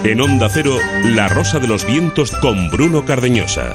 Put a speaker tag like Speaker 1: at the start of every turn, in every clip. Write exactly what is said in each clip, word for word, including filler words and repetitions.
Speaker 1: En Onda Cero, La Rosa de los Vientos con Bruno Cardeñosa.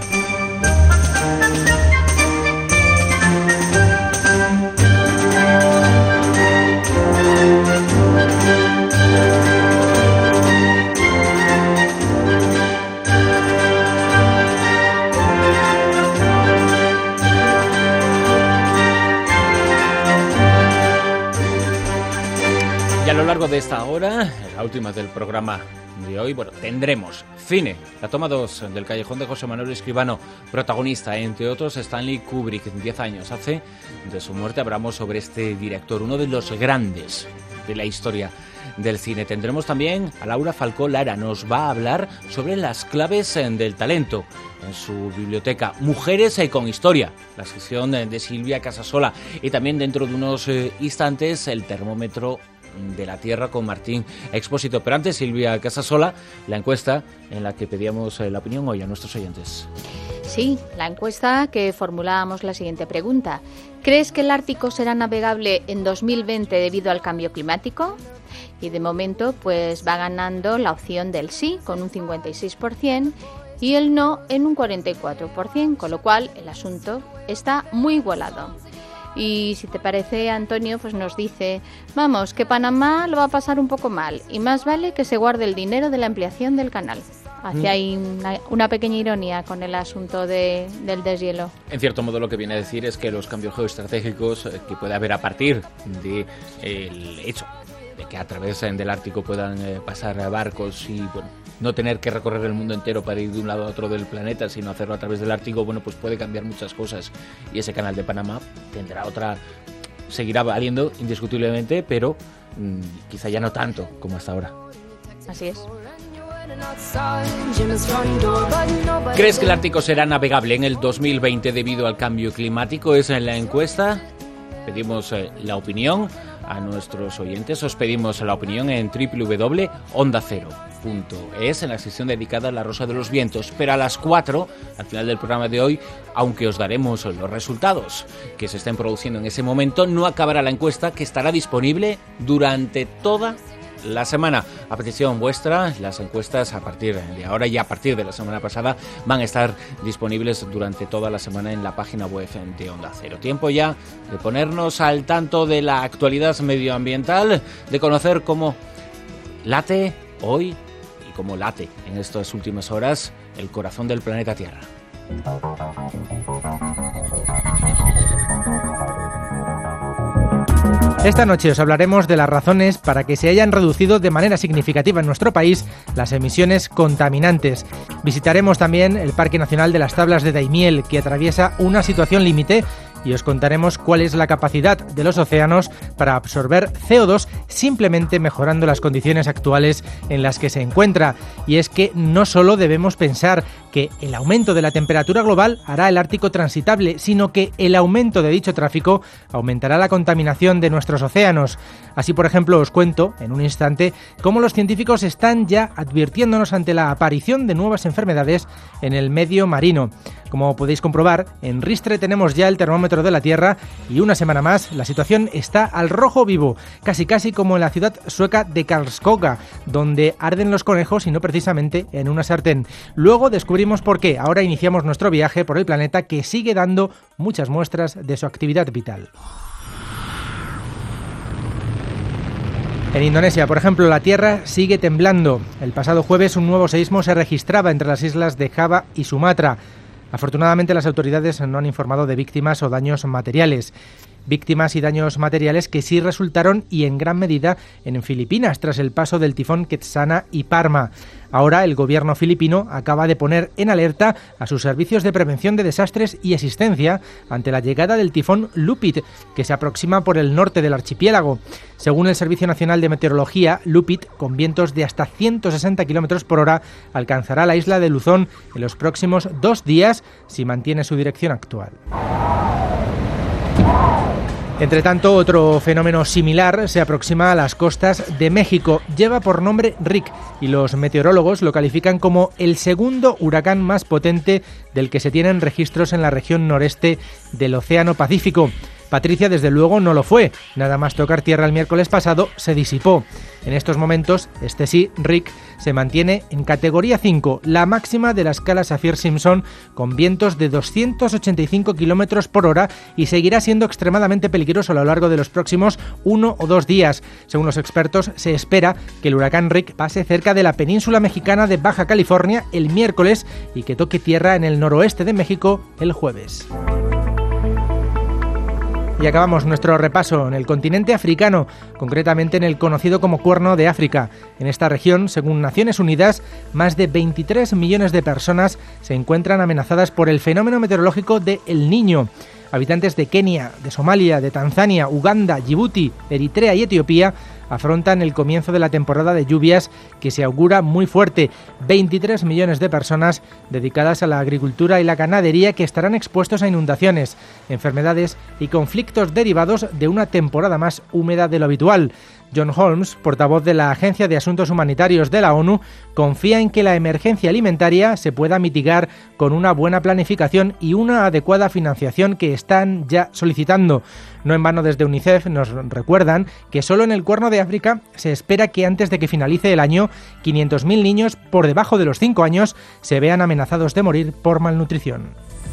Speaker 2: Y a lo largo de esta hora, la última del programa de hoy, bueno, tendremos cine, la toma dos del Callejón de José Manuel Escribano, protagonista, entre otros, Stanley Kubrick. Diez años hace de su muerte. Hablamos sobre este director, uno de los grandes de la historia del cine. Tendremos también a Laura Falcó Lara, nos va a hablar sobre las claves del talento en su biblioteca Mujeres con Historia, la sección de Silvia Casasola, y también dentro de unos instantes el termómetro de la Tierra con Martín Expósito. Pero antes, Silvia Casasola, la encuesta en la que pedíamos la opinión hoy a nuestros oyentes.
Speaker 3: Sí, la encuesta que formulábamos la siguiente pregunta. ¿Crees que el Ártico será navegable en dos mil veinte debido al cambio climático? Y de momento pues va ganando la opción del sí con un cincuenta y seis por ciento y el no en un cuarenta y cuatro por ciento, con lo cual el asunto está muy igualado. Y si te parece, Antonio, pues nos dice, vamos, que Panamá lo va a pasar un poco mal y más vale que se guarde el dinero de la ampliación del canal. Hacia ahí una, una pequeña ironía con el asunto de, del deshielo.
Speaker 2: En cierto modo lo que viene a decir es que los cambios geoestratégicos que puede haber a partir del hecho de que a través del Ártico puedan eh, pasar barcos y bueno, no tener que recorrer el mundo entero para ir de un lado a otro del planeta, sino hacerlo a través del Ártico, bueno, pues puede cambiar muchas cosas. Y ese canal de Panamá tendrá otra, seguirá valiendo indiscutiblemente, pero mmm, quizá ya no tanto como hasta ahora.
Speaker 3: Así es.
Speaker 2: ¿Crees que el Ártico será navegable en el dos mil veinte debido al cambio climático? Esa es la encuesta. Pedimos eh, la opinión a nuestros oyentes. Os pedimos la opinión en doble u doble u doble punto onda cero punto es, en la sección dedicada a La Rosa de los Vientos. Pero a las cuatro, al final del programa de hoy, aunque os daremos los resultados que se estén produciendo en ese momento, no acabará la encuesta, que estará disponible durante toda la semana. A petición vuestra, las encuestas a partir de ahora y a partir de la semana pasada van a estar disponibles durante toda la semana en la página web de Onda Cero. Tiempo ya de ponernos al tanto de la actualidad medioambiental, de conocer cómo late hoy y cómo late en estas últimas horas el corazón del planeta Tierra.
Speaker 4: Esta noche os hablaremos de las razones para que se hayan reducido de manera significativa en nuestro país las emisiones contaminantes. Visitaremos también el Parque Nacional de las Tablas de Daimiel, que atraviesa una situación límite, y os contaremos cuál es la capacidad de los océanos para absorber C O dos simplemente mejorando las condiciones actuales en las que se encuentra. Y es que no solo debemos pensar que el aumento de la temperatura global hará el Ártico transitable, sino que el aumento de dicho tráfico aumentará la contaminación de nuestros océanos. Así, por ejemplo, os cuento en un instante cómo los científicos están ya advirtiéndonos ante la aparición de nuevas enfermedades en el medio marino. Como podéis comprobar, en Ristre tenemos ya el termómetro de la Tierra y una semana más la situación está al rojo vivo, casi casi como en la ciudad sueca de Karlskoga, donde arden los conejos y no precisamente en una sartén. Luego descubrimos por qué. Ahora iniciamos nuestro viaje por el planeta, que sigue dando muchas muestras de su actividad vital. En Indonesia, por ejemplo, la tierra sigue temblando. El pasado jueves un nuevo seísmo se registraba entre las islas de Java y Sumatra. Afortunadamente, las autoridades no han informado de víctimas o daños materiales. Víctimas y daños materiales que sí resultaron, y en gran medida, en Filipinas, tras el paso del tifón Ketsana y Parma. Ahora el gobierno filipino acaba de poner en alerta a sus servicios de prevención de desastres y asistencia ante la llegada del tifón Lupit, que se aproxima por el norte del archipiélago. Según el Servicio Nacional de Meteorología, Lupit, con vientos de hasta ciento sesenta kilómetros por hora, alcanzará la isla de Luzón en los próximos dos días si mantiene su dirección actual. Entre tanto, otro fenómeno similar se aproxima a las costas de México. Lleva por nombre Rick y los meteorólogos lo califican como el segundo huracán más potente del que se tienen registros en la región noreste del Océano Pacífico. Patricia, desde luego, no lo fue. Nada más tocar tierra el miércoles pasado, se disipó. En estos momentos, este sí, Rick, se mantiene en categoría cinco, la máxima de la escala Saffir-Simpson, con vientos de doscientos ochenta y cinco kilómetros por hora, y seguirá siendo extremadamente peligroso a lo largo de los próximos uno o dos días. Según los expertos, se espera que el huracán Rick pase cerca de la península mexicana de Baja California el miércoles y que toque tierra en el noroeste de México el jueves. Y acabamos nuestro repaso en el continente africano, concretamente en el conocido como Cuerno de África. En esta región, según Naciones Unidas, más de veintitrés millones de personas se encuentran amenazadas por el fenómeno meteorológico de El Niño. Habitantes de Kenia, de Somalia, de Tanzania, Uganda, Djibouti, Eritrea y Etiopía afrontan el comienzo de la temporada de lluvias que se augura muy fuerte. veintitrés millones de personas dedicadas a la agricultura y la ganadería que estarán expuestos a inundaciones, enfermedades y conflictos derivados de una temporada más húmeda de lo habitual. John Holmes, portavoz de la Agencia de Asuntos Humanitarios de la ONU, confía en que la emergencia alimentaria se pueda mitigar con una buena planificación y una adecuada financiación que están ya solicitando. No en vano, desde UNICEF nos recuerdan que solo en el Cuerno de África se espera que antes de que finalice el año, quinientos mil niños por debajo de los cinco años se vean amenazados de morir por malnutrición.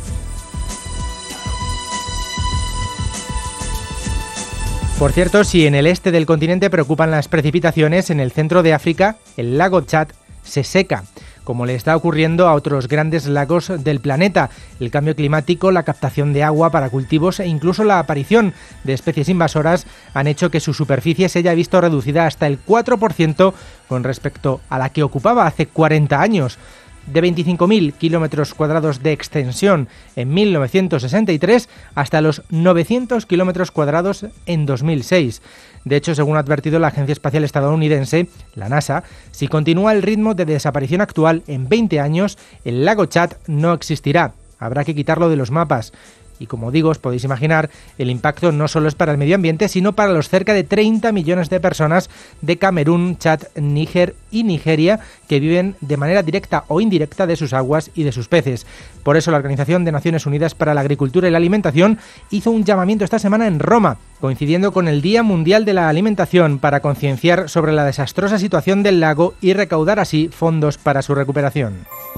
Speaker 4: Por cierto, si en el este del continente preocupan las precipitaciones, en el centro de África, el lago Chad se seca, como le está ocurriendo a otros grandes lagos del planeta. El cambio climático, la captación de agua para cultivos e incluso la aparición de especies invasoras han hecho que su superficie se haya visto reducida hasta el cuatro por ciento con respecto a la que ocupaba hace cuarenta años. De veinticinco mil kilómetros cuadrados de extensión en mil novecientos sesenta y tres hasta los novecientos kilómetros cuadrados en dos mil seis. De hecho, según ha advertido la Agencia Espacial Estadounidense, la NASA, si continúa el ritmo de desaparición actual en veinte años, el lago Chad no existirá. Habrá que quitarlo de los mapas. Y como digo, os podéis imaginar, el impacto no solo es para el medio ambiente, sino para los cerca de treinta millones de personas de Camerún, Chad, Níger y Nigeria que viven de manera directa o indirecta de sus aguas y de sus peces. Por eso la Organización de Naciones Unidas para la Agricultura y la Alimentación hizo un llamamiento esta semana en Roma, coincidiendo con el Día Mundial de la Alimentación, para concienciar sobre la desastrosa situación del lago y recaudar así fondos para su recuperación.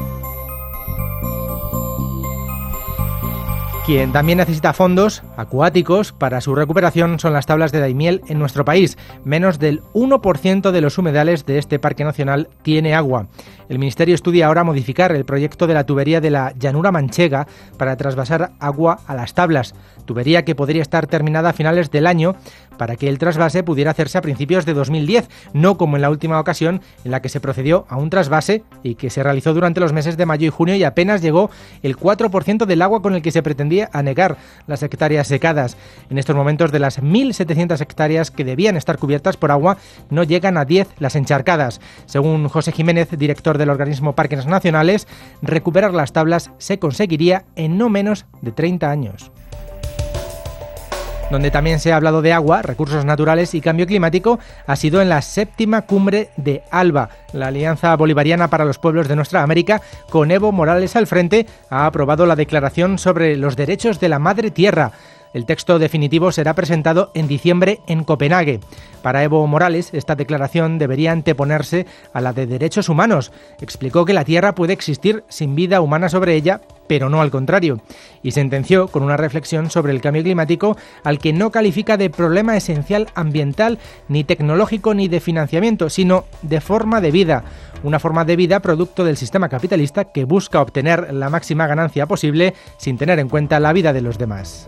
Speaker 4: Quien también necesita fondos acuáticos para su recuperación son las tablas de Daimiel en nuestro país. Menos del uno por ciento de los humedales de este parque nacional tiene agua. El Ministerio estudia ahora modificar el proyecto de la tubería de la llanura manchega para trasvasar agua a las tablas, tubería que podría estar terminada a finales del año para que el trasvase pudiera hacerse a principios de dos mil diez, no como en la última ocasión en la que se procedió a un trasvase y que se realizó durante los meses de mayo y junio y apenas llegó el cuatro por ciento del agua con el que se pretendía anegar las hectáreas secadas. En estos momentos, de las mil setecientas hectáreas que debían estar cubiertas por agua, no llegan a diez las encharcadas. Según José Jiménez, director del organismo Parques Nacionales, recuperar las tablas se conseguiría en no menos de treinta años. Donde también se ha hablado de agua, recursos naturales y cambio climático ha sido en la séptima cumbre de ALBA. La Alianza Bolivariana para los Pueblos de Nuestra América, con Evo Morales al frente, ha aprobado la Declaración sobre los Derechos de la Madre Tierra. El texto definitivo será presentado en diciembre en Copenhague. Para Evo Morales, esta declaración debería anteponerse a la de derechos humanos. Explicó que la Tierra puede existir sin vida humana sobre ella, pero no al contrario. Y sentenció con una reflexión sobre el cambio climático, al que no califica de problema esencial ambiental, ni tecnológico, ni de financiamiento, sino de forma de vida. Una forma de vida producto del sistema capitalista que busca obtener la máxima ganancia posible sin tener en cuenta la vida de los demás.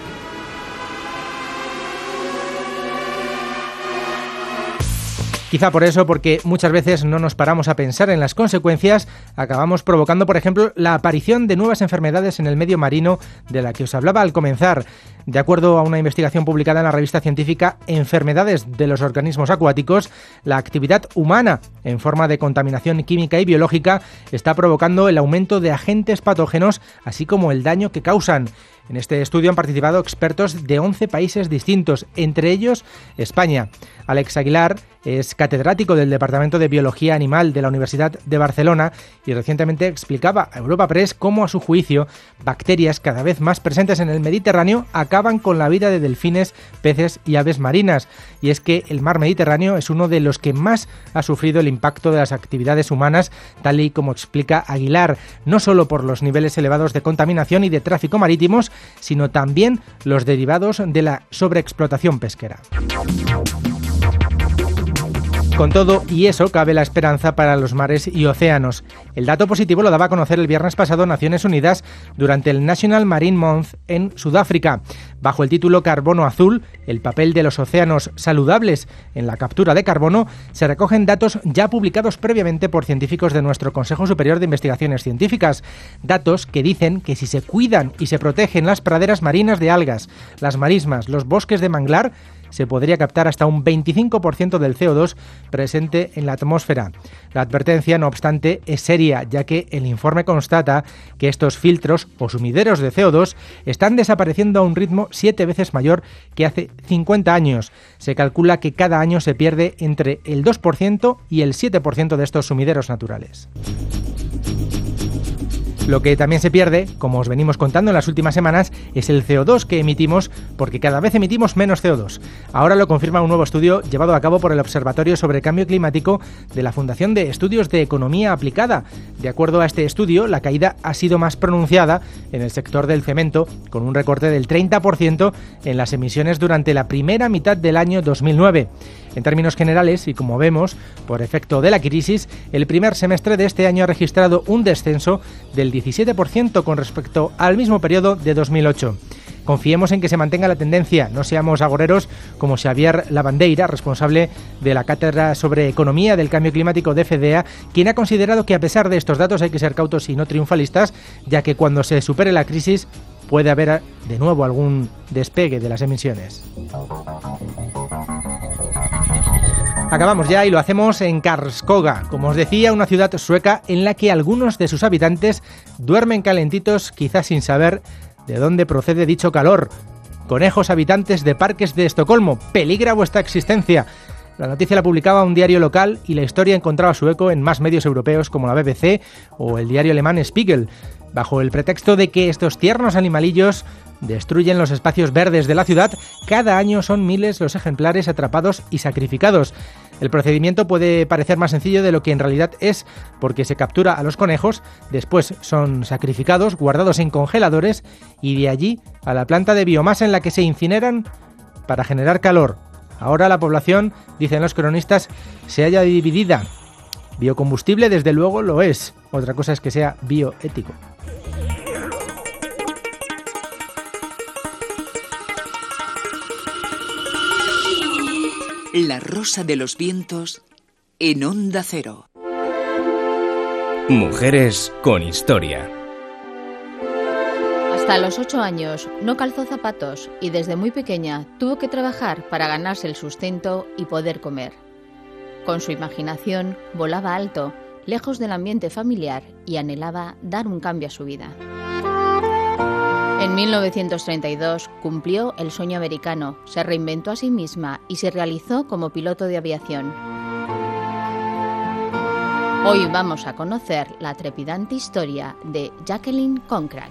Speaker 4: Quizá por eso, porque muchas veces no nos paramos a pensar en las consecuencias, acabamos provocando, por ejemplo, la aparición de nuevas enfermedades en el medio marino de la que os hablaba al comenzar. De acuerdo a una investigación publicada en la revista científica Enfermedades de los organismos acuáticos, la actividad humana en forma de contaminación química y biológica está provocando el aumento de agentes patógenos, así como el daño que causan. En este estudio han participado expertos de once países distintos, entre ellos España. Alex Aguilar es catedrático del Departamento de Biología Animal de la Universidad de Barcelona y recientemente explicaba a Europa Press cómo, a su juicio, bacterias cada vez más presentes en el Mediterráneo acaban con la vida de delfines, peces y aves marinas. Y es que el mar Mediterráneo es uno de los que más ha sufrido el impacto de las actividades humanas, tal y como explica Aguilar, no solo por los niveles elevados de contaminación y de tráfico marítimos, sino también los derivados de la sobreexplotación pesquera. Con todo y eso, cabe la esperanza para los mares y océanos. El dato positivo lo daba a conocer el viernes pasado Naciones Unidas durante el National Marine Month en Sudáfrica. Bajo el título Carbono Azul, el papel de los océanos saludables en la captura de carbono, se recogen datos ya publicados previamente por científicos de nuestro Consejo Superior de Investigaciones Científicas. Datos que dicen que si se cuidan y se protegen las praderas marinas de algas, las marismas, los bosques de manglar, se podría captar hasta un veinticinco por ciento del C O dos presente en la atmósfera. La advertencia, no obstante, es seria, ya que el informe constata que estos filtros o sumideros de C O dos están desapareciendo a un ritmo siete veces mayor que hace cincuenta años. Se calcula que cada año se pierde entre el dos por ciento y el siete por ciento de estos sumideros naturales. Lo que también se pierde, como os venimos contando en las últimas semanas, es el C O dos que emitimos, porque cada vez emitimos menos C O dos. Ahora lo confirma un nuevo estudio llevado a cabo por el Observatorio sobre Cambio Climático de la Fundación de Estudios de Economía Aplicada. De acuerdo a este estudio, la caída ha sido más pronunciada en el sector del cemento, con un recorte del treinta por ciento en las emisiones durante la primera mitad del año dos mil nueve. En términos generales, y como vemos, por efecto de la crisis, el primer semestre de este año ha registrado un descenso del diecisiete por ciento con respecto al mismo periodo de dos mil ocho. Confiemos en que se mantenga la tendencia, no seamos agoreros como Xavier Lavandeira, responsable de la Cátedra sobre Economía del Cambio Climático de FEDEA, quien ha considerado que a pesar de estos datos hay que ser cautos y no triunfalistas, ya que cuando se supere la crisis puede haber de nuevo algún despegue de las emisiones. Acabamos ya y lo hacemos en Karlskoga, como os decía, una ciudad sueca en la que algunos de sus habitantes duermen calentitos, quizás sin saber de dónde procede dicho calor. Conejos habitantes de parques de Estocolmo, peligra vuestra existencia. La noticia la publicaba un diario local y la historia encontraba su eco en más medios europeos como la B B C o el diario alemán Spiegel, bajo el pretexto de que estos tiernos animalillos destruyen los espacios verdes de la ciudad. Cada año son miles los ejemplares atrapados y sacrificados. El procedimiento puede parecer más sencillo de lo que en realidad es, porque se captura a los conejos, después son sacrificados, guardados en congeladores y de allí a la planta de biomasa en la que se incineran para generar calor. Ahora la población, dicen los cronistas, se halla dividida. Biocombustible desde luego lo es, otra cosa es que sea bioético.
Speaker 5: La Rosa de los Vientos en Onda Cero.
Speaker 1: Mujeres con historia.
Speaker 3: Hasta los ocho años no calzó zapatos y desde muy pequeña tuvo que trabajar para ganarse el sustento y poder comer. Con su imaginación volaba alto, lejos del ambiente familiar, y anhelaba dar un cambio a su vida. En mil novecientos treinta y dos cumplió el sueño americano, se reinventó a sí misma y se realizó como piloto de aviación. Hoy vamos a conocer la trepidante historia de Jacqueline Cochran.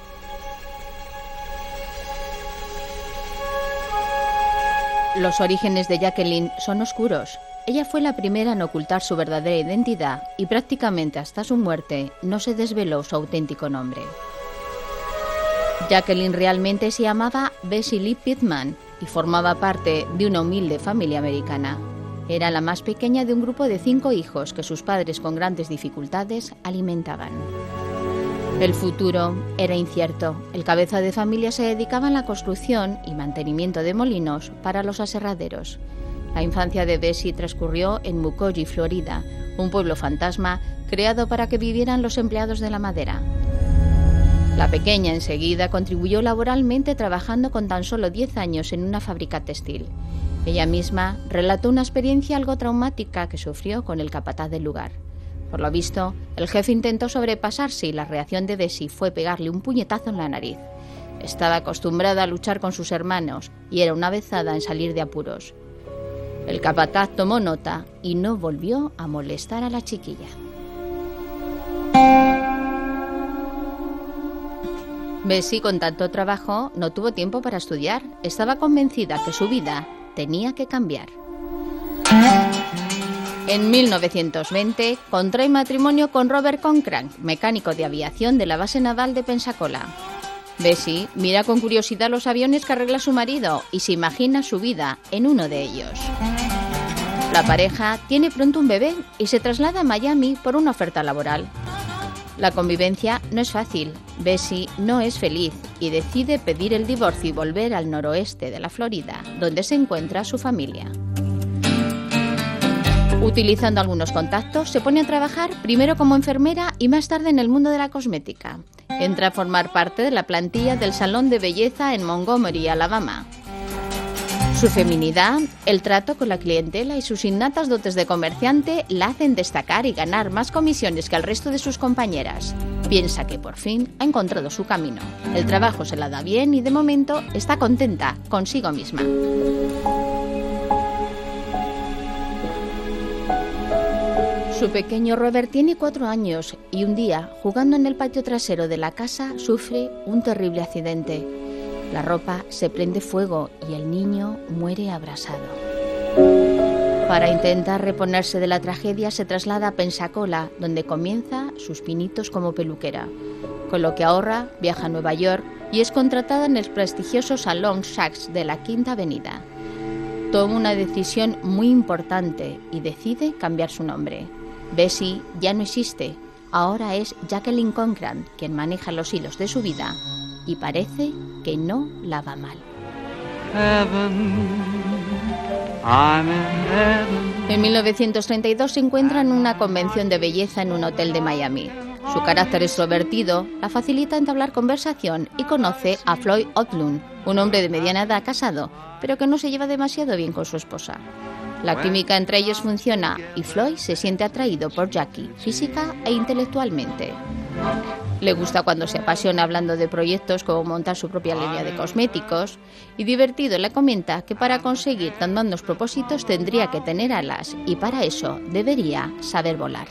Speaker 3: Los orígenes de Jacqueline son oscuros. Ella fue la primera en ocultar su verdadera identidad y prácticamente hasta su muerte no se desveló su auténtico nombre. Jacqueline realmente se llamaba Bessie Lee Pittman y formaba parte de una humilde familia americana. Era la más pequeña de un grupo de cinco hijos que sus padres con grandes dificultades alimentaban. El futuro era incierto. El cabeza de familia se dedicaba a la construcción y mantenimiento de molinos para los aserraderos. La infancia de Bessie transcurrió en Mucogee, Florida, un pueblo fantasma creado para que vivieran los empleados de la madera. La pequeña enseguida contribuyó laboralmente trabajando con tan solo diez años en una fábrica textil. Ella misma relató una experiencia algo traumática que sufrió con el capataz del lugar. Por lo visto, el jefe intentó sobrepasarse y la reacción de Bessie fue pegarle un puñetazo en la nariz. Estaba acostumbrada a luchar con sus hermanos y era una avezada en salir de apuros. El capataz tomó nota y no volvió a molestar a la chiquilla. Bessie, con tanto trabajo, no tuvo tiempo para estudiar. Estaba convencida que su vida tenía que cambiar. En mil novecientos veinte contrae matrimonio con Robert Cochrane, mecánico de aviación de la base naval de Pensacola. Bessie mira con curiosidad los aviones que arregla su marido y se imagina su vida en uno de ellos. La pareja tiene pronto un bebé y se traslada a Miami por una oferta laboral. La convivencia no es fácil. Bessie no es feliz y decide pedir el divorcio y volver al noroeste de la Florida, donde se encuentra su familia. Utilizando algunos contactos, se pone a trabajar primero como enfermera y más tarde en el mundo de la cosmética. Entra a formar parte de la plantilla del salón de belleza en Montgomery, Alabama. Su feminidad, el trato con la clientela y sus innatas dotes de comerciante la hacen destacar y ganar más comisiones que el resto de sus compañeras. Piensa que por fin ha encontrado su camino. El trabajo se la da bien y de momento está contenta consigo misma. Su pequeño Robert tiene cuatro años y un día, jugando en el patio trasero de la casa, sufre un terrible accidente. La ropa se prende fuego y el niño muere abrasado. Para intentar reponerse de la tragedia, se traslada a Pensacola, donde comienza sus pinitos como peluquera. Con lo que ahorra, viaja a Nueva York y es contratada en el prestigioso Salón Saks de la Quinta Avenida. Toma una decisión muy importante y decide cambiar su nombre. Bessie ya no existe, ahora es Jacqueline Cochrane quien maneja los hilos de su vida y parece que no la va mal. En mil novecientos treinta y dos se encuentra en una convención de belleza en un hotel de Miami. Su carácter extrovertido la facilita entablar conversación y conoce a Floyd Odlum, un hombre de mediana edad casado, pero que no se lleva demasiado bien con su esposa. La química entre ellos funciona y Floyd se siente atraído por Jackie, física e intelectualmente. Le gusta cuando se apasiona hablando de proyectos como montar su propia línea de cosméticos y divertido le comenta que para conseguir tan grandes propósitos tendría que tener alas y para eso debería saber volar.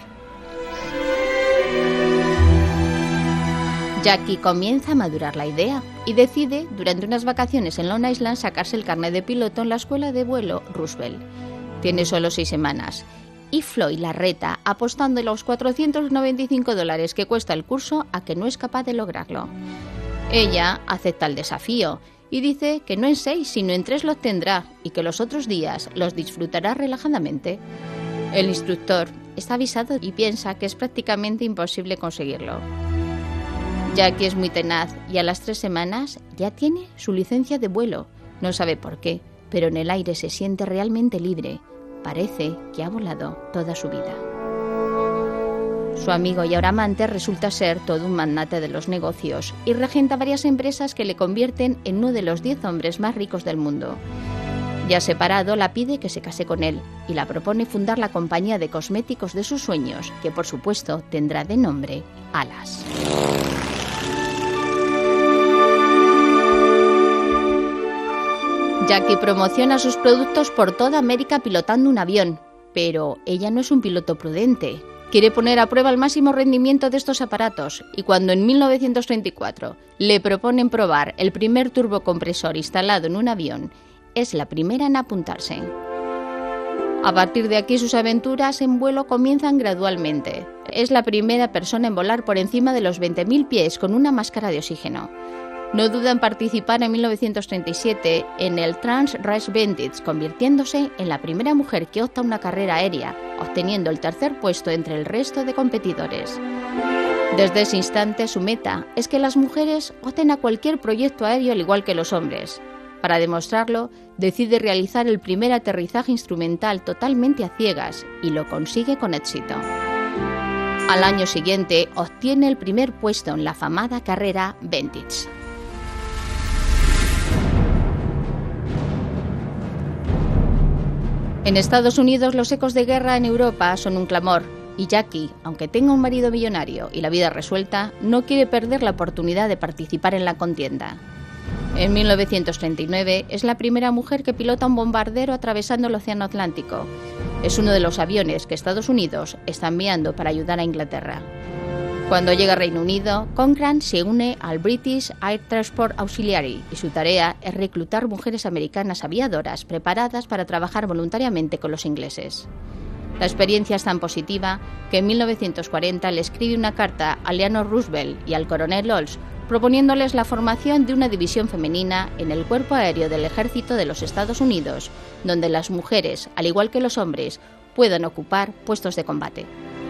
Speaker 3: Jackie comienza a madurar la idea y decide, durante unas vacaciones en Long Island, sacarse el carnet de piloto en la escuela de vuelo Roosevelt. Tiene solo seis semanas y Floyd la reta apostando los cuatrocientos noventa y cinco dólares que cuesta el curso a que no es capaz de lograrlo. Ella acepta el desafío y dice que no en seis sino en tres los tendrá y que los otros días los disfrutará relajadamente. El instructor está avisado y piensa que es prácticamente imposible conseguirlo. Jackie es muy tenaz y a las tres semanas ya tiene su licencia de vuelo. No sabe por qué, pero en el aire se siente realmente libre. Parece que ha volado toda su vida. Su amigo y ahora amante resulta ser todo un magnate de los negocios y regenta varias empresas que le convierten en uno de los diez hombres más ricos del mundo. Ya separado, la pide que se case con él y la propone fundar la compañía de cosméticos de sus sueños, que por supuesto tendrá de nombre Alas. Jackie promociona sus productos por toda América pilotando un avión, pero ella no es un piloto prudente. Quiere poner a prueba el máximo rendimiento de estos aparatos y cuando en mil novecientos treinta y cuatro le proponen probar el primer turbocompresor instalado en un avión, es la primera en apuntarse. A partir de aquí sus aventuras en vuelo comienzan gradualmente. Es la primera persona en volar por encima de los veinte mil pies con una máscara de oxígeno. No duda en participar en mil novecientos treinta y siete en el Trans Race Bandits, convirtiéndose en la primera mujer que opta una carrera aérea, obteniendo el tercer puesto entre el resto de competidores. Desde ese instante su meta es que las mujeres opten a cualquier proyecto aéreo al igual que los hombres. Para demostrarlo, decide realizar el primer aterrizaje instrumental totalmente a ciegas y lo consigue con éxito. Al año siguiente obtiene el primer puesto en la afamada carrera Bandits. En Estados Unidos los ecos de guerra en Europa son un clamor y Jackie, aunque tenga un marido millonario y la vida resuelta, no quiere perder la oportunidad de participar en la contienda. En mil novecientos treinta y nueve es la primera mujer que pilota un bombardero atravesando el Océano Atlántico. Es uno de los aviones que Estados Unidos está enviando para ayudar a Inglaterra. Cuando llega a Reino Unido, Cochrane se une al British Air Transport Auxiliary y su tarea es reclutar mujeres americanas aviadoras preparadas para trabajar voluntariamente con los ingleses. La experiencia es tan positiva que en mil novecientos cuarenta le escribe una carta a Eleanor Roosevelt y al coronel Olds proponiéndoles la formación de una división femenina en el Cuerpo Aéreo del Ejército de los Estados Unidos, donde las mujeres, al igual que los hombres, puedan ocupar puestos de combate.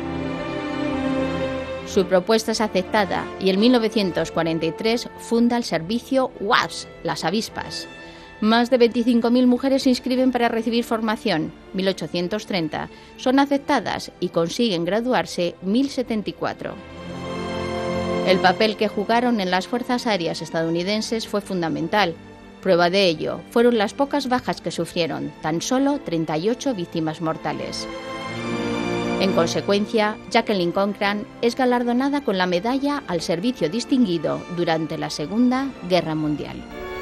Speaker 3: Su propuesta es aceptada y en mil novecientos cuarenta y tres funda el servicio W A V S, las avispas. Más de veinticinco mil mujeres se inscriben para recibir formación, mil ochocientos treinta son aceptadas y consiguen graduarse mil setenta y cuatro. El papel que jugaron en las fuerzas aéreas estadounidenses fue fundamental. Prueba de ello fueron las pocas bajas que sufrieron, tan solo treinta y ocho víctimas mortales. En consecuencia, Jacqueline Cochrane es galardonada con la Medalla al Servicio Distinguido durante la Segunda Guerra Mundial.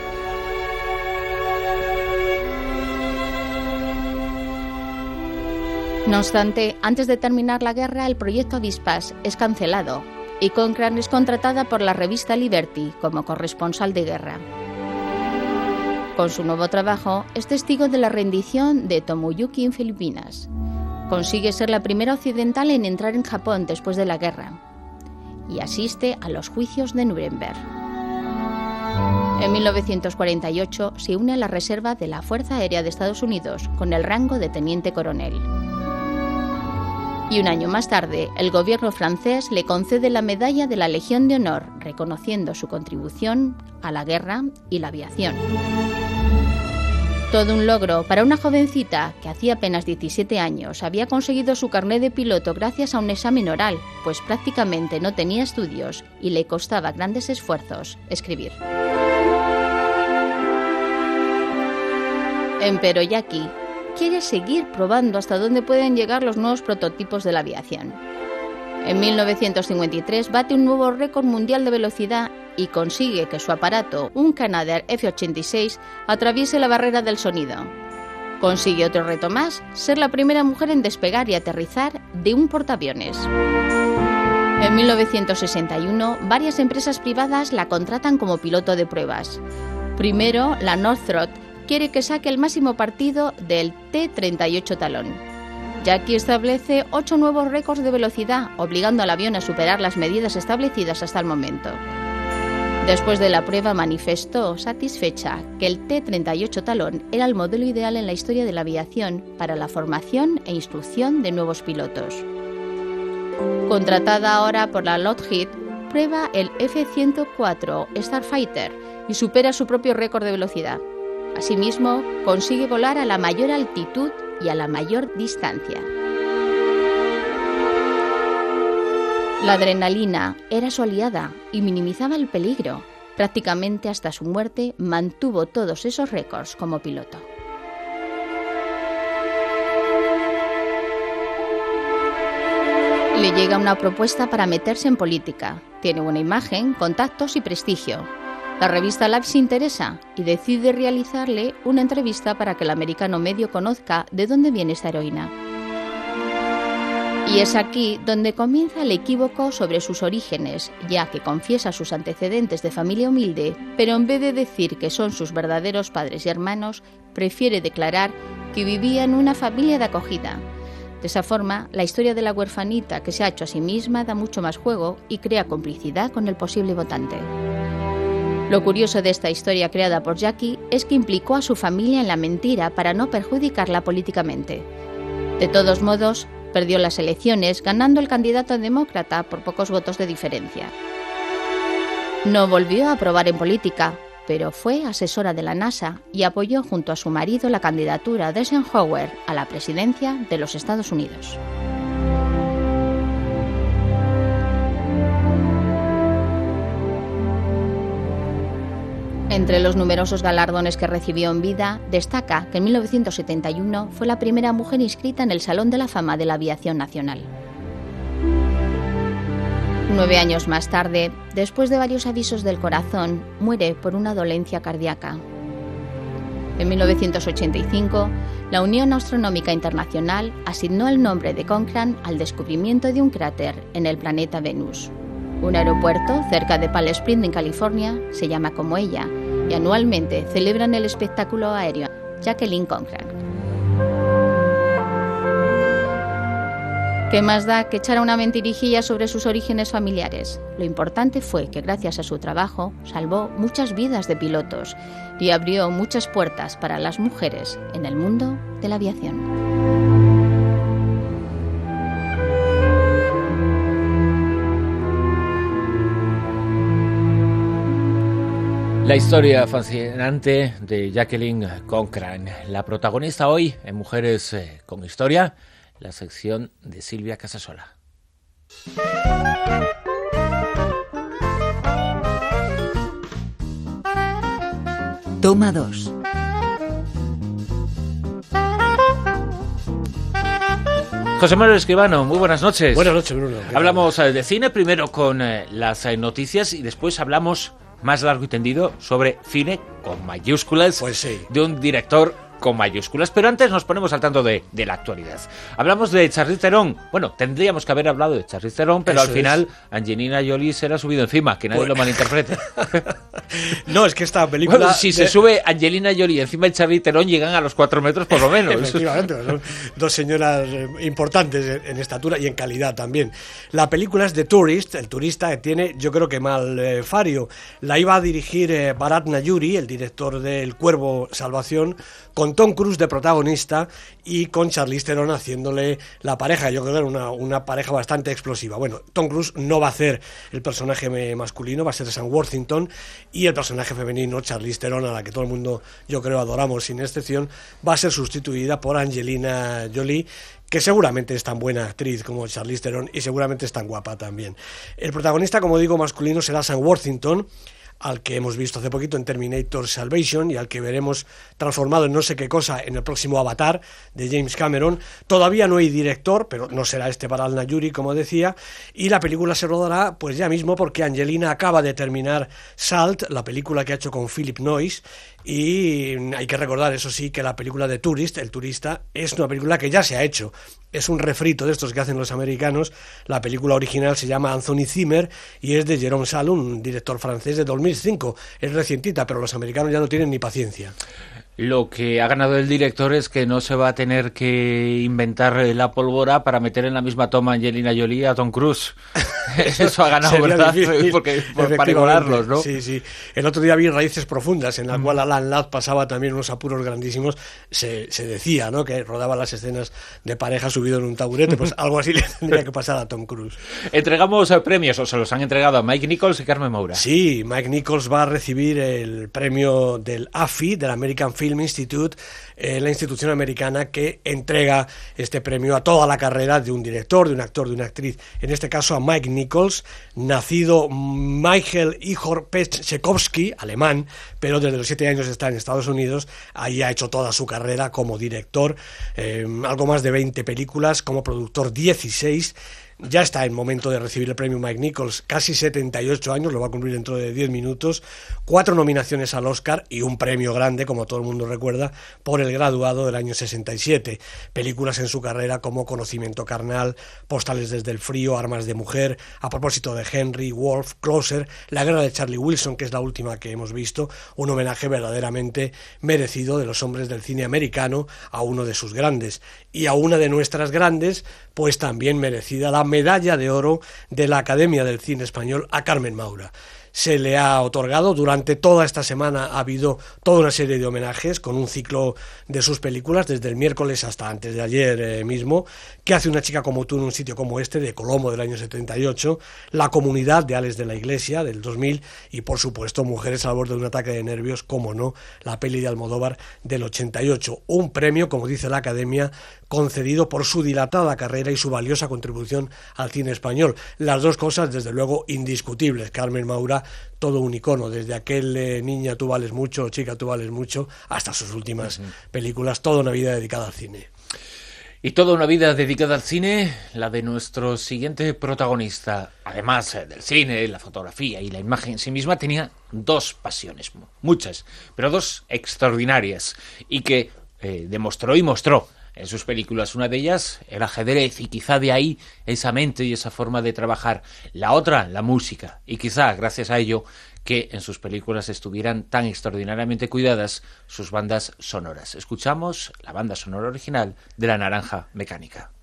Speaker 3: No obstante, antes de terminar la guerra, el proyecto Avispas es cancelado y Cochrane es contratada por la revista Liberty como corresponsal de guerra. Con su nuevo trabajo, es testigo de la rendición de Tomoyuki en Filipinas. Consigue ser la primera occidental en entrar en Japón después de la guerra y asiste a los juicios de Nuremberg. En mil novecientos cuarenta y ocho se une a la reserva de la Fuerza Aérea de Estados Unidos con el rango de teniente coronel. Y un año más tarde, el gobierno francés le concede la Medalla de la Legión de Honor, reconociendo su contribución a la guerra y la aviación. Todo un logro para una jovencita que hacía apenas diecisiete años había conseguido su carné de piloto gracias a un examen oral, pues prácticamente no tenía estudios y le costaba grandes esfuerzos escribir. Empero Jackie quiere seguir probando hasta dónde pueden llegar los nuevos prototipos de la aviación. En mil novecientos cincuenta y tres bate un nuevo récord mundial de velocidad y consigue que su aparato, un Canadair F ochenta y seis, atraviese la barrera del sonido. Consigue otro reto más, ser la primera mujer en despegar y aterrizar de un portaaviones. En mil novecientos sesenta y uno, varias empresas privadas la contratan como piloto de pruebas. Primero, la Northrop quiere que saque el máximo partido del T treinta y ocho Talón. Jackie establece ocho nuevos récords de velocidad, obligando al avión a superar las medidas establecidas hasta el momento. Después de la prueba manifestó satisfecha que el T treinta y ocho Talón era el modelo ideal en la historia de la aviación para la formación e instrucción de nuevos pilotos. Contratada ahora por la Lockheed, prueba el F ciento cuatro Starfighter y supera su propio récord de velocidad. Asimismo, consigue volar a la mayor altitud y a la mayor distancia. La adrenalina era su aliada y minimizaba el peligro. Prácticamente hasta su muerte mantuvo todos esos récords como piloto. Le llega una propuesta para meterse en política. Tiene buena imagen, contactos y prestigio. La revista Life se interesa y decide realizarle una entrevista para que el americano medio conozca de dónde viene esta heroína. Y es aquí donde comienza el equívoco sobre sus orígenes, ya que confiesa sus antecedentes de familia humilde, pero en vez de decir que son sus verdaderos padres y hermanos, prefiere declarar que vivía en una familia de acogida. De esa forma, la historia de la huerfanita que se ha hecho a sí misma da mucho más juego y crea complicidad con el posible votante. Lo curioso de esta historia creada por Jackie es que implicó a su familia en la mentira para no perjudicarla políticamente. De todos modos, perdió las elecciones ganando el candidato demócrata por pocos votos de diferencia. No volvió a probar en política, pero fue asesora de la NASA y apoyó junto a su marido la candidatura de Eisenhower a la presidencia de los Estados Unidos. Entre los numerosos galardones que recibió en vida, destaca que en mil novecientos setenta y uno fue la primera mujer inscrita en el Salón de la Fama de la Aviación Nacional. Nueve años más tarde, después de varios avisos del corazón, muere por una dolencia cardíaca. En mil novecientos ochenta y cinco, la Unión Astronómica Internacional asignó el nombre de Cochrane al descubrimiento de un cráter en el planeta Venus. Un aeropuerto cerca de Palm Springs, en California, se llama como ella, y anualmente celebran el espectáculo aéreo Jacqueline Cochrane. ¿Qué más da que echara una mentirijilla sobre sus orígenes familiares? Lo importante fue que gracias a su trabajo salvó muchas vidas de pilotos y abrió muchas puertas para las mujeres en el mundo de la aviación.
Speaker 2: La historia fascinante de Jacqueline Cochrane, la protagonista hoy en Mujeres eh, con Historia, la sección de Silvia Casasola.
Speaker 5: Toma dos.
Speaker 2: José Manuel Escribano, muy buenas noches.
Speaker 6: Buenas noches, Bruno.
Speaker 2: Hablamos eh, de cine, primero con eh, las eh, noticias y después hablamos más largo y tendido sobre cine con mayúsculas,
Speaker 6: pues sí,
Speaker 2: de un director con mayúsculas, pero antes nos ponemos al tanto de, de la actualidad. Hablamos de Charlize Theron. Bueno, tendríamos que haber hablado de Charlize Theron, pero Eso al final es. Angelina Jolie se la ha subido encima, que nadie bueno. lo malinterprete.
Speaker 6: No, es que esta película...
Speaker 2: Bueno, si de... se sube Angelina Jolie encima de Charlize Theron, llegan a los cuatro metros por lo menos.
Speaker 6: Efectivamente, son dos señoras importantes en estatura y en calidad también. La película es The Tourist, el turista, que tiene, yo creo que mal eh, fario. La iba a dirigir eh, Bharat Nayuri, el director de El Cuervo Salvación, con Tom Cruise de protagonista y con Charlize Theron haciéndole la pareja. Yo creo que era una, una pareja bastante explosiva. Bueno, Tom Cruise no va a hacer el personaje masculino, va a ser Sam Worthington, y el personaje femenino, Charlize Theron, a la que todo el mundo, yo creo, adoramos sin excepción, va a ser sustituida por Angelina Jolie, que seguramente es tan buena actriz como Charlize Theron y seguramente es tan guapa también. El protagonista, como digo, masculino será Sam Worthington, al que hemos visto hace poquito en Terminator Salvation y al que veremos transformado en no sé qué cosa en el próximo Avatar de James Cameron. Todavía no hay director, pero no será este Bharat Nayuri, como decía, y la película se rodará pues ya mismo porque Angelina acaba de terminar Salt, la película que ha hecho con Philip Noyce, y hay que recordar, eso sí, que la película de Tourist, El Turista, es una película que ya se ha hecho. Es un refrito de estos que hacen los americanos. La película original se llama Anthony Zimmer y es de Jérôme Salo, un director francés de dos mil cinco. Es recientita, pero los americanos ya no tienen ni paciencia.
Speaker 2: Lo que ha ganado el director es que no se va a tener que inventar la pólvora para meter en la misma toma a Angelina Jolie a Tom Cruise. Eso ha ganado, ¿verdad? Difícil, Porque, por, para igualarlos, ¿no?
Speaker 6: Sí, sí. El otro día vi Raíces Profundas, en la mm. cual Alan Ladd pasaba también unos apuros grandísimos. Se, se decía, ¿no?, que rodaba las escenas de pareja subido en un taburete. Pues algo así le tendría que pasar a Tom Cruise.
Speaker 2: Entregamos premios, o se los han entregado a Mike Nichols y Carmen Maura.
Speaker 6: Sí, Mike Nichols va a recibir el premio del A F I, del American Film Institute, eh, la institución americana que entrega este premio a toda la carrera de un director, de un actor, de una actriz. En este caso a Mike Nichols, nacido Michael Igor Tchaikovsky, alemán, pero desde los siete años está en Estados Unidos. Ahí ha hecho toda su carrera como director, eh, algo más de veinte películas, como productor dieciséis. Ya está en momento de recibir el premio Mike Nichols, casi setenta y ocho años, lo va a cumplir dentro de diez minutos, cuatro nominaciones al Oscar y un premio grande, como todo el mundo recuerda, por El Graduado del año sesenta y siete. Películas en su carrera como Conocimiento Carnal, Postales desde el Frío, Armas de Mujer, A propósito de Henry, Wolf, Closer, La Guerra de Charlie Wilson, que es la última que hemos visto, un homenaje verdaderamente merecido de los hombres del cine americano a uno de sus grandes. Y a una de nuestras grandes, pues también merecida la medalla de oro de la Academia del Cine Español a Carmen Maura. Se le ha otorgado, durante toda esta semana ha habido toda una serie de homenajes con un ciclo de sus películas, desde el miércoles hasta antes de ayer eh, mismo. ¿Qué hace una chica como tú en un sitio como este, de Colombo del año setenta y ocho? La Comunidad de Ales de la Iglesia del dos mil y por supuesto Mujeres al borde de un ataque de nervios, como no, la peli de Almodóvar del ochenta y ocho. Un premio, como dice la Academia, concedido por su dilatada carrera y su valiosa contribución al cine español. Las dos cosas, desde luego, indiscutibles. Carmen Maura, todo un icono, desde aquel eh, Niña, tú vales mucho, Chica, tú vales mucho, hasta sus últimas uh-huh. películas, toda una vida dedicada al cine.
Speaker 2: Y toda una vida dedicada al cine, la de nuestro siguiente protagonista. Además del cine, la fotografía y la imagen en sí misma, tenía dos pasiones, muchas, pero dos extraordinarias, y que eh, demostró y mostró en sus películas. Una de ellas, el ajedrez, y quizá de ahí esa mente y esa forma de trabajar. La otra, la música, y quizá gracias a ello que en sus películas estuvieran tan extraordinariamente cuidadas sus bandas sonoras. Escuchamos la banda sonora original de La Naranja Mecánica.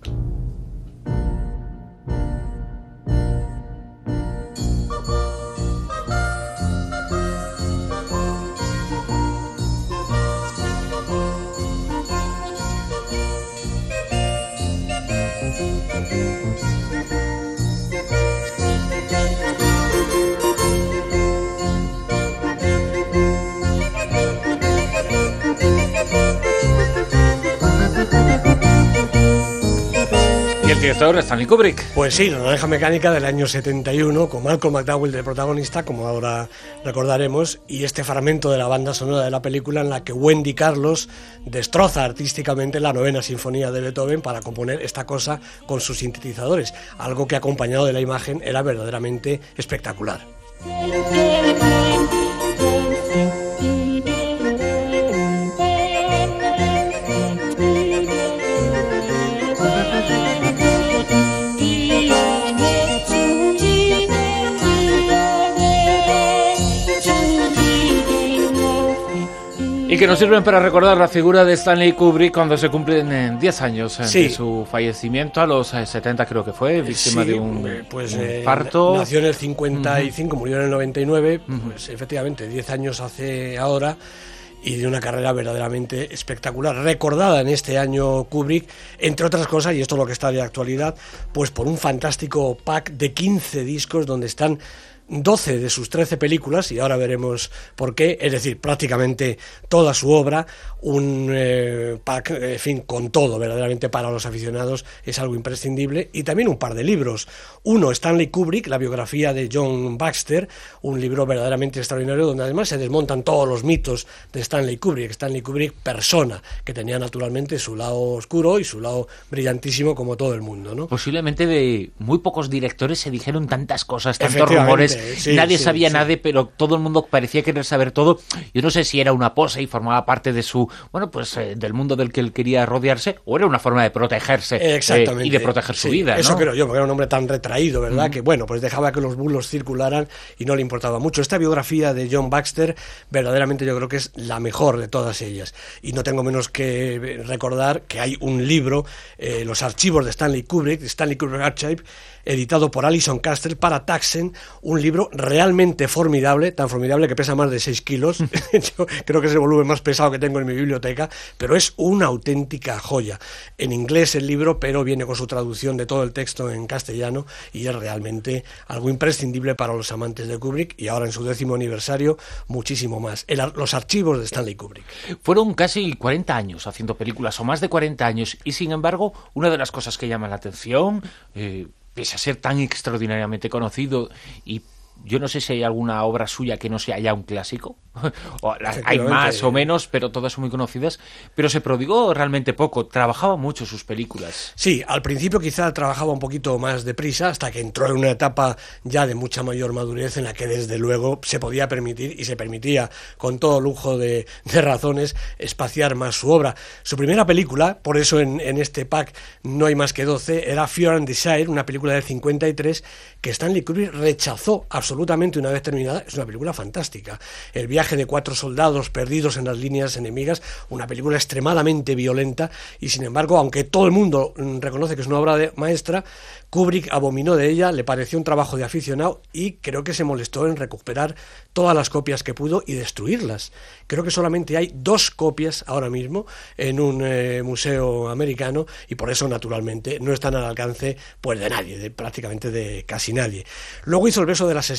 Speaker 2: ¿Y el director Stanley Kubrick?
Speaker 6: Pues sí, La Naranja Mecánica del año setenta y uno, con Malcolm McDowell de protagonista, como ahora recordaremos, y este fragmento de la banda sonora de la película en la que Wendy Carlos destroza artísticamente la novena sinfonía de Beethoven para componer esta cosa con sus sintetizadores, algo que acompañado de la imagen era verdaderamente espectacular.
Speaker 2: Y que nos sirven para recordar la figura de Stanley Kubrick cuando se cumplen diez años eh,
Speaker 6: sí.
Speaker 2: de su fallecimiento, a los eh, setenta creo que fue, víctima
Speaker 6: sí,
Speaker 2: de un,
Speaker 6: pues,
Speaker 2: un
Speaker 6: eh,
Speaker 2: parto.
Speaker 6: Nació en el cincuenta y cinco, uh-huh. Murió en el noventa y nueve,
Speaker 2: uh-huh.
Speaker 6: Pues efectivamente, diez años hace ahora, y de una carrera verdaderamente espectacular, recordada en este año Kubrick, entre otras cosas, y esto es lo que está de actualidad, pues por un fantástico pack de quince discos donde están doce de sus trece películas, y ahora veremos por qué, es decir, prácticamente toda su obra, un eh, pack, en fin, con todo, verdaderamente para los aficionados es algo imprescindible, y también un par de libros. Uno, Stanley Kubrick, la biografía de John Baxter, un libro verdaderamente extraordinario donde además se desmontan todos los mitos de Stanley Kubrick, Stanley Kubrick persona, que tenía naturalmente su lado oscuro y su lado brillantísimo como todo el mundo, ¿no?
Speaker 2: Posiblemente de muy pocos directores se dijeron tantas cosas, tantos rumores. Sí, Nadie sí, sabía sí. nada, pero todo el mundo parecía querer saber todo. Yo no sé si era una pose y formaba parte de su, bueno, pues eh, del mundo del que él quería rodearse, o era una forma de protegerse eh, y de proteger
Speaker 6: sí,
Speaker 2: su vida, ¿no?
Speaker 6: Eso creo yo, porque era un hombre tan retraído, ¿verdad? Uh-huh. Que bueno, pues dejaba que los bulos circularan y no le importaba mucho. Esta biografía de John Baxter, verdaderamente yo creo que es la mejor de todas ellas. Y no tengo menos que recordar que hay un libro, eh, Los archivos de Stanley Kubrick, Stanley Kubrick Archive, editado por Alison Castle para Taxen, un libro realmente formidable, tan formidable que pesa más de seis kilos. Yo creo que es el volumen más pesado que tengo en mi biblioteca, pero es una auténtica joya. En inglés el libro, pero viene con su traducción de todo el texto en castellano, y es realmente algo imprescindible para los amantes de Kubrick, y ahora en su décimo aniversario muchísimo más. El, los archivos de Stanley Kubrick.
Speaker 2: Fueron casi cuarenta años haciendo películas, o más de cuarenta años, y sin embargo, una de las cosas que llama la atención, eh, pese a ser tan extraordinariamente conocido, y yo no sé si hay alguna obra suya que no sea ya un clásico, o hay más o menos, pero todas son muy conocidas, pero se prodigó realmente poco, trabajaba mucho sus películas.
Speaker 6: Sí, al principio quizá trabajaba un poquito más deprisa, hasta que entró en una etapa ya de mucha mayor madurez en la que desde luego se podía permitir, y se permitía con todo lujo de, de razones, espaciar más su obra. Su primera película, por eso en, en este pack no hay más que doce, era Fear and Desire, una película del cincuenta y tres que Stanley Kubrick rechazó absolutamente una vez terminada. Es una película fantástica. El viaje de cuatro soldados perdidos en las líneas enemigas, una película extremadamente violenta, y sin embargo, aunque todo el mundo reconoce que es una obra de maestra, Kubrick abominó de ella, le pareció un trabajo de aficionado, y creo que se molestó en recuperar todas las copias que pudo y destruirlas. Creo que solamente hay dos copias ahora mismo en un eh, museo americano, y por eso naturalmente no están al alcance pues de nadie, de prácticamente de casi nadie. Luego hizo El beso del asesino,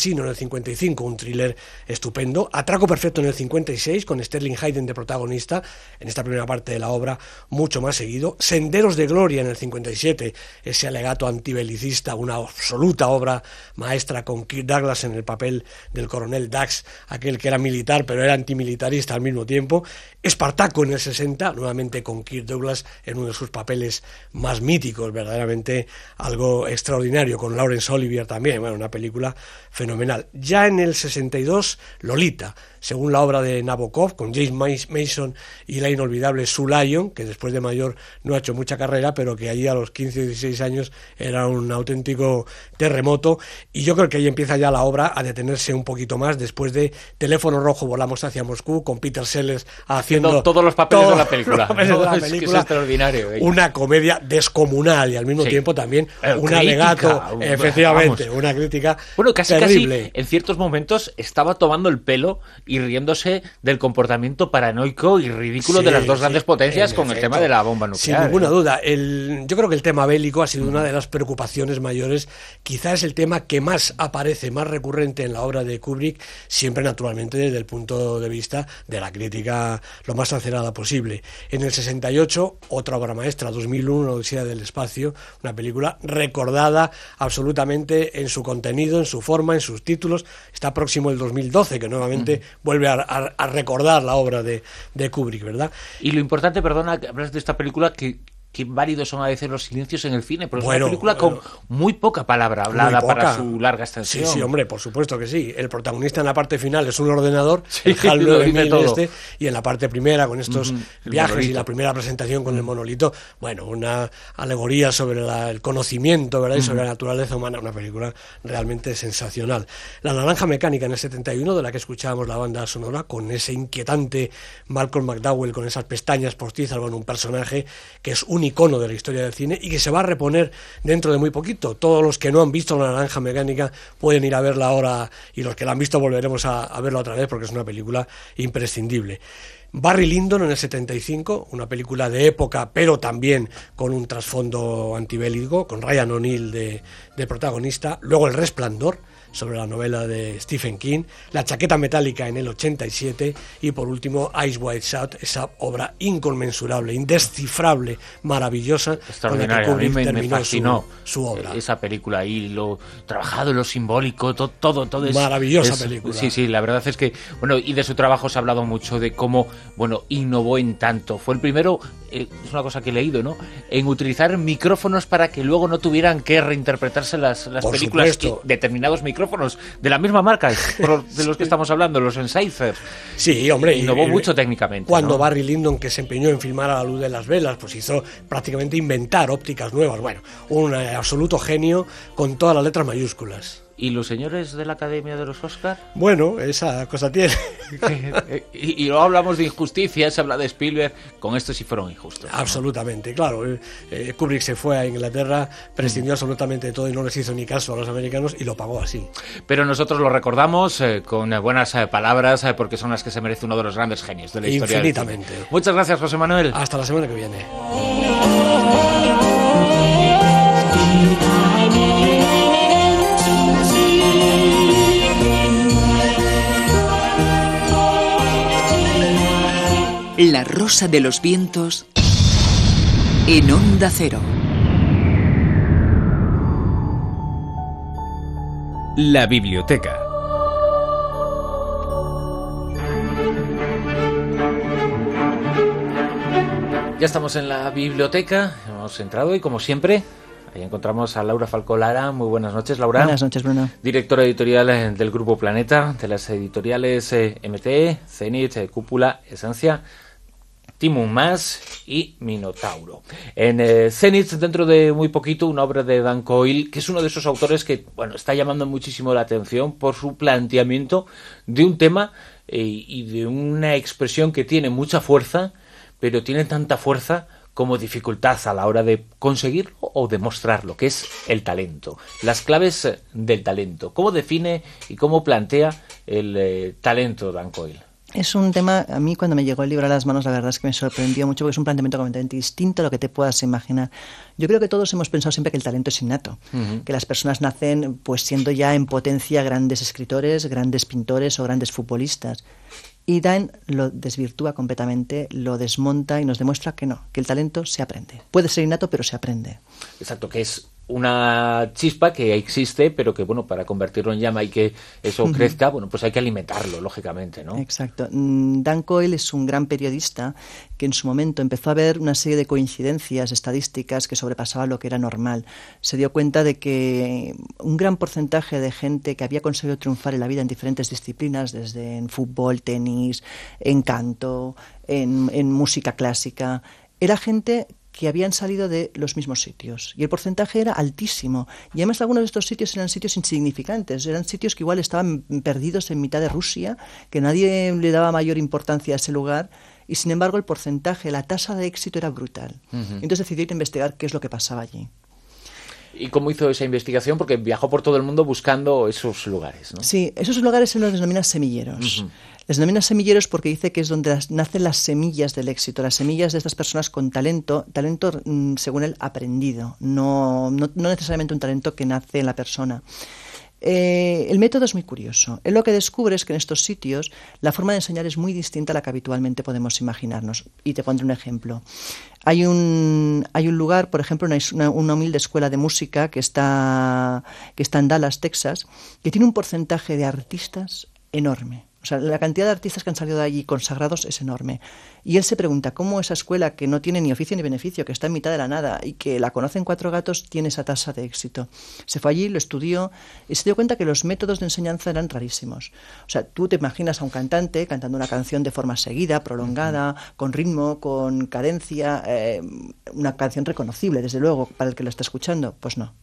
Speaker 6: asesino en el cincuenta y cinco, un thriller estupendo. Atraco perfecto en el cincuenta y seis, con Sterling Hayden de protagonista, en esta primera parte de la obra, mucho más seguido. Senderos de gloria en el cincuenta y siete, ese alegato antibelicista, una absoluta obra maestra con Kirk Douglas en el papel del coronel Dax, aquel que era militar pero era antimilitarista al mismo tiempo. Espartaco en el sesenta, nuevamente con Kirk Douglas en uno de sus papeles más míticos, verdaderamente algo extraordinario, con Laurence Olivier también, bueno, una película fenomenal. Ya en el sesenta y dos, Lolita, según la obra de Nabokov, con James Mason y la inolvidable Sue Lyon, que después de mayor no ha hecho mucha carrera, pero que allí a los quince o dieciséis años era un auténtico terremoto, y yo creo que ahí empieza ya la obra a detenerse un poquito más, después de Teléfono Rojo, Volamos hacia Moscú, con Peter Sellers haciendo
Speaker 2: Haciendo todos los papeles de la película.
Speaker 6: De la
Speaker 2: es,
Speaker 6: película.
Speaker 2: Que es extraordinario. ¿eh?
Speaker 6: Una comedia descomunal y al mismo
Speaker 2: sí.
Speaker 6: tiempo también
Speaker 2: eh,
Speaker 6: un
Speaker 2: crítica,
Speaker 6: alegato,
Speaker 2: un,
Speaker 6: efectivamente,
Speaker 2: vamos.
Speaker 6: una crítica
Speaker 2: bueno, casi,
Speaker 6: terrible.
Speaker 2: Casi en ciertos momentos estaba tomando el pelo y riéndose del comportamiento paranoico y ridículo
Speaker 6: Sí,
Speaker 2: de las dos
Speaker 6: sí,
Speaker 2: grandes potencias con
Speaker 6: efecto.
Speaker 2: el tema de la bomba nuclear.
Speaker 6: Sin ninguna
Speaker 2: ¿eh?
Speaker 6: duda. El, yo creo que el tema bélico ha sido una de las preocupaciones mayores. Quizás es el tema que más aparece, más recurrente en la obra de Kubrick, siempre naturalmente desde el punto de vista de la crítica lo más acerada posible. En el sesenta y ocho, otra obra maestra, dos mil uno, Odisea del espacio, una película recordada absolutamente en su contenido, en su forma, en sus títulos. Está próximo el dos mil doce, que nuevamente uh-huh. vuelve a, a, a recordar la obra de, de Kubrick, ¿verdad?
Speaker 2: Y lo importante, perdona, que hablas de esta película, que qué válidos son a veces los silencios en el cine, pero bueno, es una película bueno, con muy poca palabra hablada poca. para su larga extensión.
Speaker 6: Sí, sí, hombre, por supuesto que sí. El protagonista en la parte final es un ordenador,
Speaker 2: sí,
Speaker 6: el HAL
Speaker 2: lo dice todo.
Speaker 6: Este, y en la parte primera, con estos
Speaker 2: uh-huh.
Speaker 6: viajes
Speaker 2: monolito.
Speaker 6: y la primera presentación con uh-huh. el monolito, bueno, una alegoría sobre la, el conocimiento, ¿verdad? Y uh-huh. sobre la naturaleza humana, una película realmente sensacional. La Naranja Mecánica en el setenta y uno, de la que escuchábamos la banda sonora, con ese inquietante Malcolm McDowell, con esas pestañas postizas, bueno, un personaje que es un icono de la historia del cine y que se va a reponer dentro de muy poquito. Todos los que no han visto La Naranja Mecánica pueden ir a verla ahora, y los que la han visto volveremos a, a verla otra vez, porque es una película imprescindible. Barry Lyndon en el setenta y cinco, una película de época, pero también con un trasfondo antibélico, con Ryan O'Neal de, de protagonista. Luego El Resplandor, sobre la novela de Stephen King, La Chaqueta Metálica en el ochenta y siete, y por último Eyes Wide Shut, esa obra inconmensurable, indescifrable, maravillosa,
Speaker 2: extraordinaria. Con la que Kubrick a mí me, me fascinó
Speaker 6: su, su obra.
Speaker 2: Esa película y lo trabajado, lo simbólico, todo, todo, todo es
Speaker 6: maravillosa
Speaker 2: es,
Speaker 6: película.
Speaker 2: Sí, sí, la verdad es que, bueno, y de su trabajo se ha hablado mucho, de cómo, bueno, innovó en tanto. Fue el primero, eh, es una cosa que he leído, ¿no?, en utilizar micrófonos para que luego no tuvieran que reinterpretarse las, las películas, que, determinados micrófonos de la misma marca de los que estamos hablando, los Sennheiser.
Speaker 6: Sí, hombre,
Speaker 2: innovó
Speaker 6: y,
Speaker 2: mucho técnicamente.
Speaker 6: Cuando
Speaker 2: ¿no?
Speaker 6: Barry Lyndon, que se empeñó en filmar a la luz de las velas, pues hizo prácticamente inventar ópticas nuevas. Bueno, un eh, absoluto genio con todas las letras mayúsculas.
Speaker 2: ¿Y los señores de la Academia de los Oscar?
Speaker 6: Bueno, esa cosa tiene.
Speaker 2: y, y luego hablamos de injusticia, se habla de Spielberg, con esto sí fueron injustos, ¿no?
Speaker 6: Absolutamente, claro. Eh, Kubrick se fue a Inglaterra, prescindió mm. absolutamente de todo y no les hizo ni caso a los americanos y lo pagó así.
Speaker 2: Pero nosotros lo recordamos eh, con buenas eh, palabras, eh, porque son las que se merece uno de los grandes genios de la historia.
Speaker 6: Infinitamente.
Speaker 2: Muchas gracias, José Manuel.
Speaker 6: Hasta la semana que viene.
Speaker 5: La Rosa de los Vientos en Onda Cero.
Speaker 1: La biblioteca.
Speaker 2: Ya estamos en la biblioteca, hemos entrado y como siempre ahí encontramos a Laura Falcó Lara. Muy buenas noches, Laura.
Speaker 7: Buenas noches, Bruno.
Speaker 2: Directora editorial del Grupo Planeta, de las editoriales eh, M T, Zenit, eh, Cúpula, Esencia, Timon Más y Minotauro. En eh, Zenit, dentro de muy poquito, una obra de Dan Coyle, que es uno de esos autores que, bueno, está llamando muchísimo la atención por su planteamiento de un tema eh, y de una expresión que tiene mucha fuerza, pero tiene tanta fuerza como dificultad a la hora de conseguirlo o demostrarlo, que es el talento. Las claves del talento. ¿Cómo define y cómo plantea el eh, talento Dan Coyle?
Speaker 7: Es un tema, a mí cuando me llegó el libro a las manos, la verdad es que me sorprendió mucho porque es un planteamiento completamente distinto a lo que te puedas imaginar. Yo creo que todos hemos pensado siempre que el talento es innato, uh-huh. que las personas nacen pues siendo ya en potencia grandes escritores, grandes pintores o grandes futbolistas. Y Dan lo desvirtúa completamente, lo desmonta y nos demuestra que no, que el talento se aprende. Puede ser innato, pero se aprende.
Speaker 2: Exacto, que es una chispa que existe, pero que, bueno, para convertirlo en llama y que eso uh-huh. crezca, bueno, pues hay que alimentarlo, lógicamente, ¿no?
Speaker 7: Exacto. Dan Coyle es un gran periodista que en su momento empezó a ver una serie de coincidencias estadísticas que sobrepasaban lo que era normal. Se dio cuenta de que un gran porcentaje de gente que había conseguido triunfar en la vida en diferentes disciplinas, desde en fútbol, tenis, en canto, en, en música clásica, era gente que habían salido de los mismos sitios. Y el porcentaje era altísimo. Y además algunos de estos sitios eran sitios insignificantes. Eran sitios que igual estaban perdidos en mitad de Rusia, que nadie le daba mayor importancia a ese lugar. Y sin embargo el porcentaje, la tasa de éxito era brutal. Uh-huh. Entonces decidí ir a investigar qué es lo que pasaba allí.
Speaker 2: ¿Y cómo hizo esa investigación? Porque viajó por todo el mundo buscando esos lugares, ¿no?
Speaker 7: Sí, esos lugares se los denomina semilleros. Uh-huh. Les denomina semilleros porque dice que es donde las, nacen las semillas del éxito, las semillas de estas personas con talento, talento mm, según él aprendido, no, no, no necesariamente un talento que nace en la persona. Eh, el método es muy curioso. Él lo que descubre es que en estos sitios la forma de enseñar es muy distinta a la que habitualmente podemos imaginarnos. Y te pondré un ejemplo. Hay un, hay un lugar, por ejemplo, una, una humilde escuela de música que está, que está en Dallas, Texas, que tiene un porcentaje de artistas enorme. O sea, la cantidad de artistas que han salido de allí consagrados es enorme. Y él se pregunta cómo esa escuela que no tiene ni oficio ni beneficio, que está en mitad de la nada y que la conocen cuatro gatos, tiene esa tasa de éxito. Se fue allí, lo estudió y se dio cuenta que los métodos de enseñanza eran rarísimos. O sea, tú te imaginas a un cantante cantando una canción de forma seguida, prolongada, uh-huh. con ritmo, con cadencia, eh, una canción reconocible, desde luego, para el que lo está escuchando. Pues no.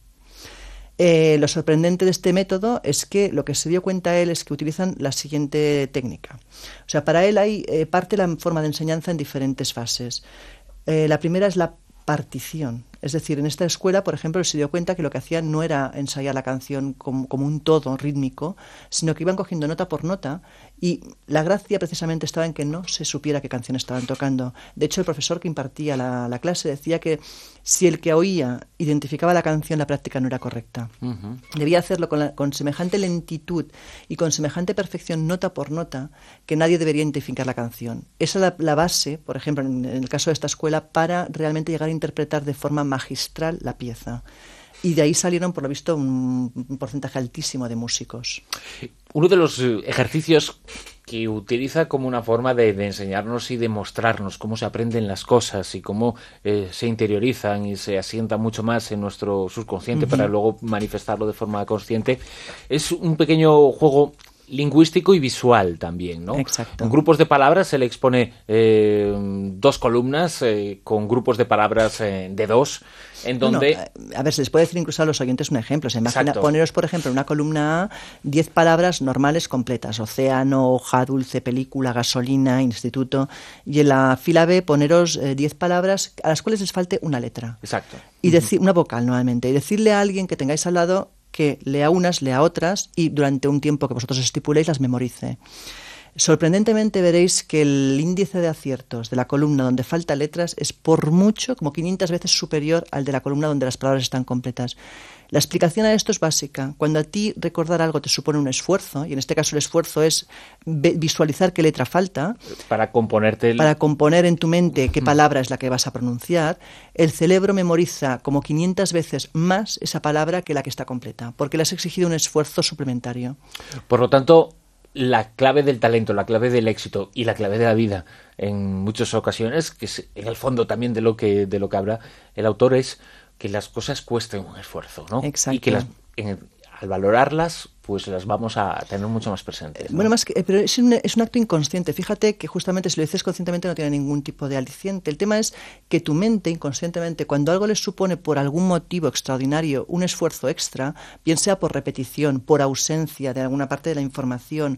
Speaker 7: Eh, lo sorprendente de este método es que lo que se dio cuenta él es que utilizan la siguiente técnica. O sea, para él hay eh, parte la forma de enseñanza en diferentes fases. Eh, la primera es la partición. Es decir, en esta escuela, por ejemplo, se dio cuenta que lo que hacían no era ensayar la canción como, como un todo rítmico, sino que iban cogiendo nota por nota y la gracia precisamente estaba en que no se supiera qué canción estaban tocando. De hecho, el profesor que impartía la, la clase decía que si el que oía identificaba la canción, la práctica no era correcta. Uh-huh. Debía hacerlo con, la, con semejante lentitud y con semejante perfección nota por nota que nadie debería identificar la canción. Esa es la, la base, por ejemplo, en, en el caso de esta escuela, para realmente llegar a interpretar de forma magistral la pieza. Y de ahí salieron, por lo visto, un, un porcentaje altísimo de músicos.
Speaker 2: Uno de los ejercicios que utiliza como una forma de, de enseñarnos y de mostrarnos cómo se aprenden las cosas y cómo eh, se interiorizan y se asientan mucho más en nuestro subconsciente uh-huh. para luego manifestarlo de forma consciente, es un pequeño juego lingüístico y visual también, ¿no?
Speaker 7: Exacto.
Speaker 2: En grupos de palabras se le expone eh, dos columnas eh, con grupos de palabras eh, de dos, en donde...
Speaker 7: Bueno, a ver, se les puede decir incluso a los oyentes un ejemplo. Se imagina poneros, por ejemplo, en una columna A, diez palabras normales completas. Océano, hoja dulce, película, gasolina, instituto. Y en la fila B, poneros eh, diez palabras a las cuales les falte una letra.
Speaker 2: Exacto.
Speaker 7: Y decir, una vocal, nuevamente. Y decirle a alguien que tengáis al lado que lea unas, lea otras y durante un tiempo que vosotros estipuléis las memorice. Sorprendentemente veréis que el índice de aciertos de la columna donde falta letras es por mucho como quinientas veces superior al de la columna donde las palabras están completas. La explicación a esto es básica. Cuando a ti recordar algo te supone un esfuerzo, y en este caso el esfuerzo es visualizar qué letra falta,
Speaker 2: para componerte el...
Speaker 7: para componer en tu mente qué palabra es la que vas a pronunciar, el cerebro memoriza como quinientas veces más esa palabra que la que está completa, porque le has exigido un esfuerzo suplementario.
Speaker 2: Por lo tanto, la clave del talento, la clave del éxito y la clave de la vida en muchas ocasiones, que es en el fondo también de lo que, de lo que habla el autor, es que las cosas cuesten un esfuerzo, ¿no?
Speaker 7: Exacto.
Speaker 2: Y que las, en, al valorarlas, pues las vamos a tener mucho más presentes, ¿no?
Speaker 7: Bueno, más que, pero es un, es un acto inconsciente. Fíjate que justamente si lo dices conscientemente no tiene ningún tipo de aliciente. El tema es que tu mente inconscientemente, cuando algo le supone por algún motivo extraordinario un esfuerzo extra, bien sea por repetición, por ausencia de alguna parte de la información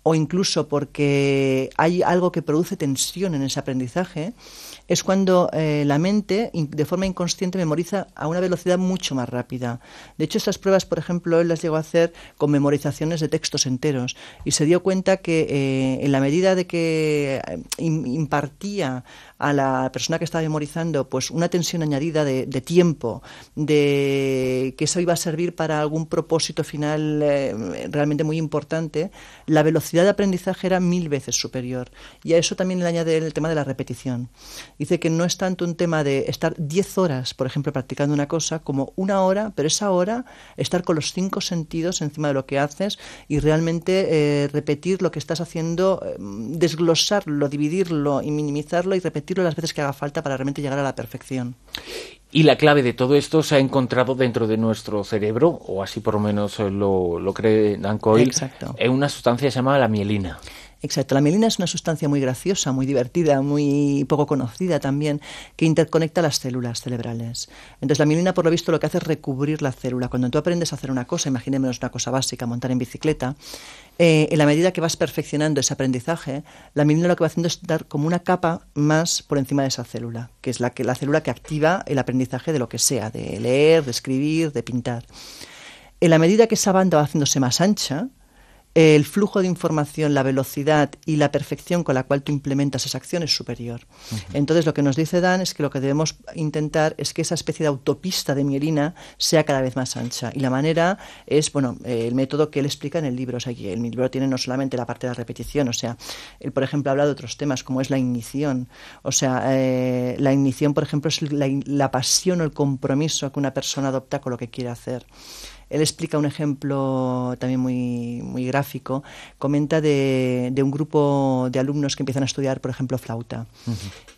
Speaker 7: o incluso porque hay algo que produce tensión en ese aprendizaje, es cuando eh, la mente, in, de forma inconsciente, memoriza a una velocidad mucho más rápida. De hecho, estas pruebas, por ejemplo, él las llegó a hacer con memorizaciones de textos enteros y se dio cuenta que eh, en la medida de que in, impartía a la persona que estaba memorizando pues una tensión añadida de, de tiempo, de que eso iba a servir para algún propósito final eh, realmente muy importante, la velocidad de aprendizaje era mil veces superior. Y a eso también le añade el tema de la repetición. Dice que no es tanto un tema de estar diez horas, por ejemplo, practicando una cosa, como una hora, pero esa hora estar con los cinco sentidos encima de lo que haces y realmente eh, repetir lo que estás haciendo, eh, desglosarlo, dividirlo y minimizarlo y repetirlo las veces que haga falta para realmente llegar a la perfección.
Speaker 2: Y la clave de todo esto se ha encontrado dentro de nuestro cerebro, o así por lo menos lo, lo cree Dan Coyle,
Speaker 7: Exacto.
Speaker 2: en una sustancia que se llama la mielina.
Speaker 7: Exacto, la mielina es una sustancia muy graciosa, muy divertida, muy poco conocida también, que interconecta las células cerebrales. Entonces la mielina, por lo visto, lo que hace es recubrir la célula. Cuando tú aprendes a hacer una cosa, imaginémonos una cosa básica, montar en bicicleta, eh, en la medida que vas perfeccionando ese aprendizaje, la mielina lo que va haciendo es dar como una capa más por encima de esa célula, que es la, que, la célula que activa el aprendizaje de lo que sea, de leer, de escribir, de pintar. En la medida que esa banda va haciéndose más ancha, el flujo de información, la velocidad y la perfección con la cual tú implementas esa acción es superior. Uh-huh. Entonces, lo que nos dice Dan es que lo que debemos intentar es que esa especie de autopista de mielina sea cada vez más ancha. Y la manera es, bueno, eh, el método que él explica en el libro. O sea, que el libro tiene no solamente la parte de la repetición, o sea, él, por ejemplo, habla de otros temas como es la ignición. O sea, eh, la ignición, por ejemplo, es la, la pasión o el compromiso que una persona adopta con lo que quiere hacer. Él explica un ejemplo también muy, muy gráfico, comenta de, de un grupo de alumnos que empiezan a estudiar, por ejemplo, flauta. Uh-huh.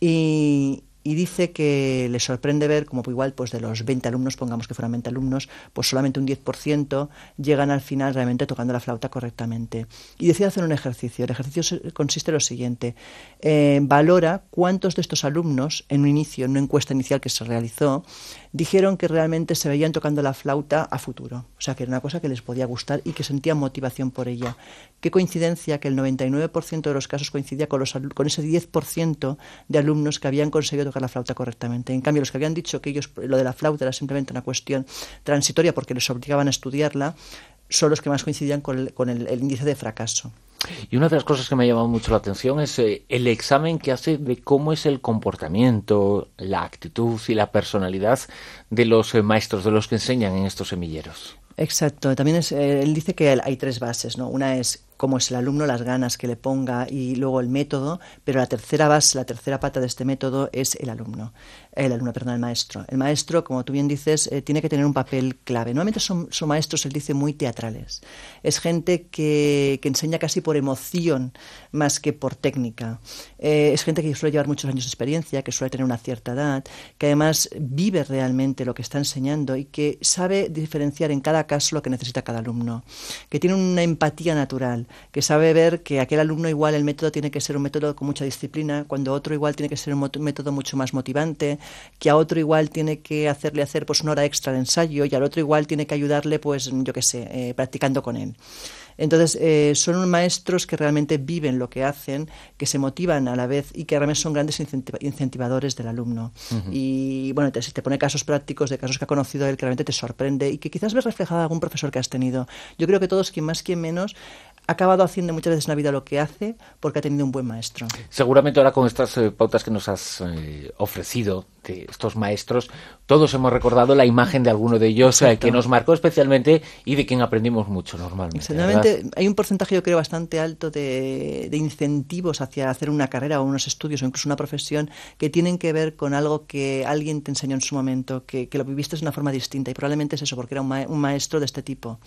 Speaker 7: Y, y dice que le sorprende ver como igual pues de los veinte alumnos, pongamos que fueran veinte alumnos, pues solamente un diez por ciento llegan al final realmente tocando la flauta correctamente. Y decide hacer un ejercicio. El ejercicio consiste en lo siguiente. Eh, valora cuántos de estos alumnos, en un inicio, en una encuesta inicial que se realizó, dijeron que realmente se veían tocando la flauta a futuro. O sea, que era una cosa que les podía gustar y que sentían motivación por ella. Qué coincidencia que el noventa y nueve por ciento de los casos coincidía con, los, con ese diez por ciento de alumnos que habían conseguido tocar la flauta correctamente. En cambio, los que habían dicho que ellos lo de la flauta era simplemente una cuestión transitoria porque les obligaban a estudiarla, son los que más coincidían con el, con el, el índice de fracaso.
Speaker 2: Y una de las cosas que me ha llamado mucho la atención es eh, el examen que hace de cómo es el comportamiento, la actitud y la personalidad de los eh, maestros, de los que enseñan en estos semilleros.
Speaker 7: Exacto. También es, eh, él dice que hay tres bases, ¿no? Una es cómo es el alumno, las ganas que le ponga y luego el método, pero la tercera base, la tercera pata de este método es el alumno, el alumno, perdón, el maestro. El maestro, como tú bien dices, eh, tiene que tener un papel clave. Normalmente son, son maestros, él dice, muy teatrales. Es gente que, que enseña casi por emoción más que por técnica. Eh, es gente que suele llevar muchos años de experiencia, que suele tener una cierta edad, que además vive realmente lo que está enseñando y que sabe diferenciar en cada caso lo que necesita cada alumno, que tiene una empatía natural, que sabe ver que aquel alumno igual el método tiene que ser un método con mucha disciplina, cuando otro igual tiene que ser un método mucho más motivante, que a otro igual tiene que hacerle hacer pues una hora extra de ensayo y al otro igual tiene que ayudarle pues yo qué sé, eh, practicando con él. Entonces, eh, son maestros que realmente viven lo que hacen, que se motivan a la vez y que realmente son grandes incentiva- incentivadores del alumno. Uh-huh. Y bueno, te, te pone casos prácticos de casos que ha conocido él que realmente te sorprende y que quizás ves reflejado en algún profesor que has tenido. Yo creo que todos, quien más, quien menos, ha acabado haciendo muchas veces en la vida lo que hace porque ha tenido un buen maestro.
Speaker 2: Seguramente ahora con estas eh, pautas que nos has eh, ofrecido de estos maestros, todos hemos recordado la imagen de alguno de ellos eh, que nos marcó especialmente y de quien aprendimos mucho normalmente.
Speaker 7: Exactamente. Hay un porcentaje, yo creo, bastante alto de, de incentivos hacia hacer una carrera o unos estudios o incluso una profesión que tienen que ver con algo que alguien te enseñó en su momento, que, que lo viviste de una forma distinta y probablemente es eso, porque era un, ma- un maestro de este tipo.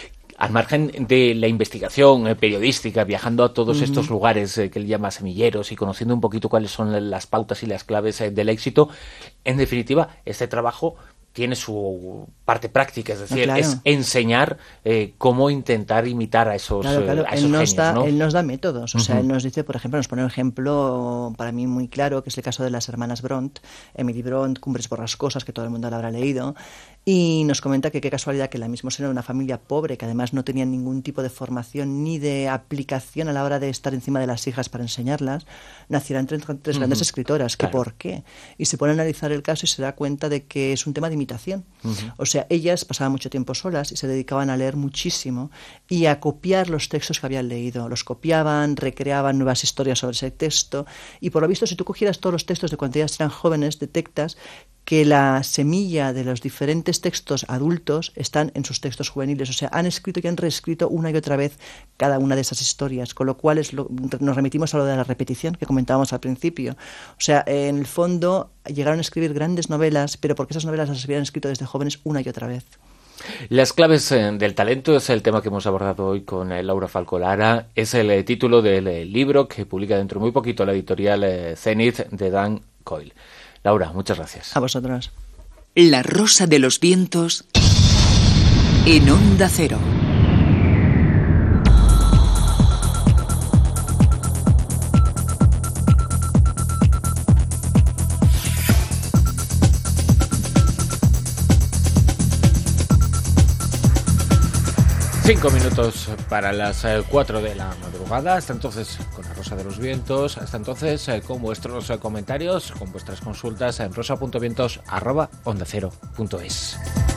Speaker 2: Al margen de la investigación eh, periodística, viajando a todos uh-huh. estos lugares eh, que él llama semilleros y conociendo un poquito cuáles son las pautas y las claves eh, del éxito, en definitiva, este trabajo tiene su parte práctica, es decir, claro. es enseñar eh, cómo intentar imitar a esos,
Speaker 7: claro, claro.
Speaker 2: Eh, a esos
Speaker 7: él nos
Speaker 2: genios,
Speaker 7: da,
Speaker 2: ¿no?
Speaker 7: Él nos da métodos, o uh-huh. sea, él nos dice, por ejemplo, nos pone un ejemplo para mí muy claro, que es el caso de las hermanas Bront, Emily Bront, Cumbres borrascosas, que todo el mundo lo habrá leído. Y nos comenta que qué casualidad que la misma era una familia pobre, que además no tenían ningún tipo de formación ni de aplicación a la hora de estar encima de las hijas para enseñarlas, nacieran tres, tres grandes uh-huh. escritoras. ¿Qué claro. por qué? Y se pone a analizar el caso y se da cuenta de que es un tema de imitación. Uh-huh. O sea, ellas pasaban mucho tiempo solas y se dedicaban a leer muchísimo y a copiar los textos que habían leído. Los copiaban, recreaban nuevas historias sobre ese texto y por lo visto si tú cogieras todos los textos de cuando ellas eran jóvenes, detectas que la semilla de los diferentes textos adultos están en sus textos juveniles, o sea, han escrito y han reescrito una y otra vez cada una de esas historias, con lo cual es lo, nos remitimos a lo de la repetición que comentábamos al principio. O sea, en el fondo llegaron a escribir grandes novelas, pero porque esas novelas las habían escrito desde jóvenes una y otra vez.
Speaker 2: Las claves eh, del talento es el tema que hemos abordado hoy con eh, Laura Falcó Lara. Es el eh, título del eh, libro que publica dentro de muy poquito la editorial eh, Zenith de Dan Coyle. Laura, muchas gracias.
Speaker 7: A vosotros.
Speaker 5: La Rosa de los Vientos en Onda Cero.
Speaker 2: Cinco minutos para las eh, cuatro de la madrugada. Hasta entonces con la Rosa de los Vientos. Hasta entonces eh, con vuestros eh, comentarios, con vuestras consultas en rosa punto vientos arroba onda cero punto es.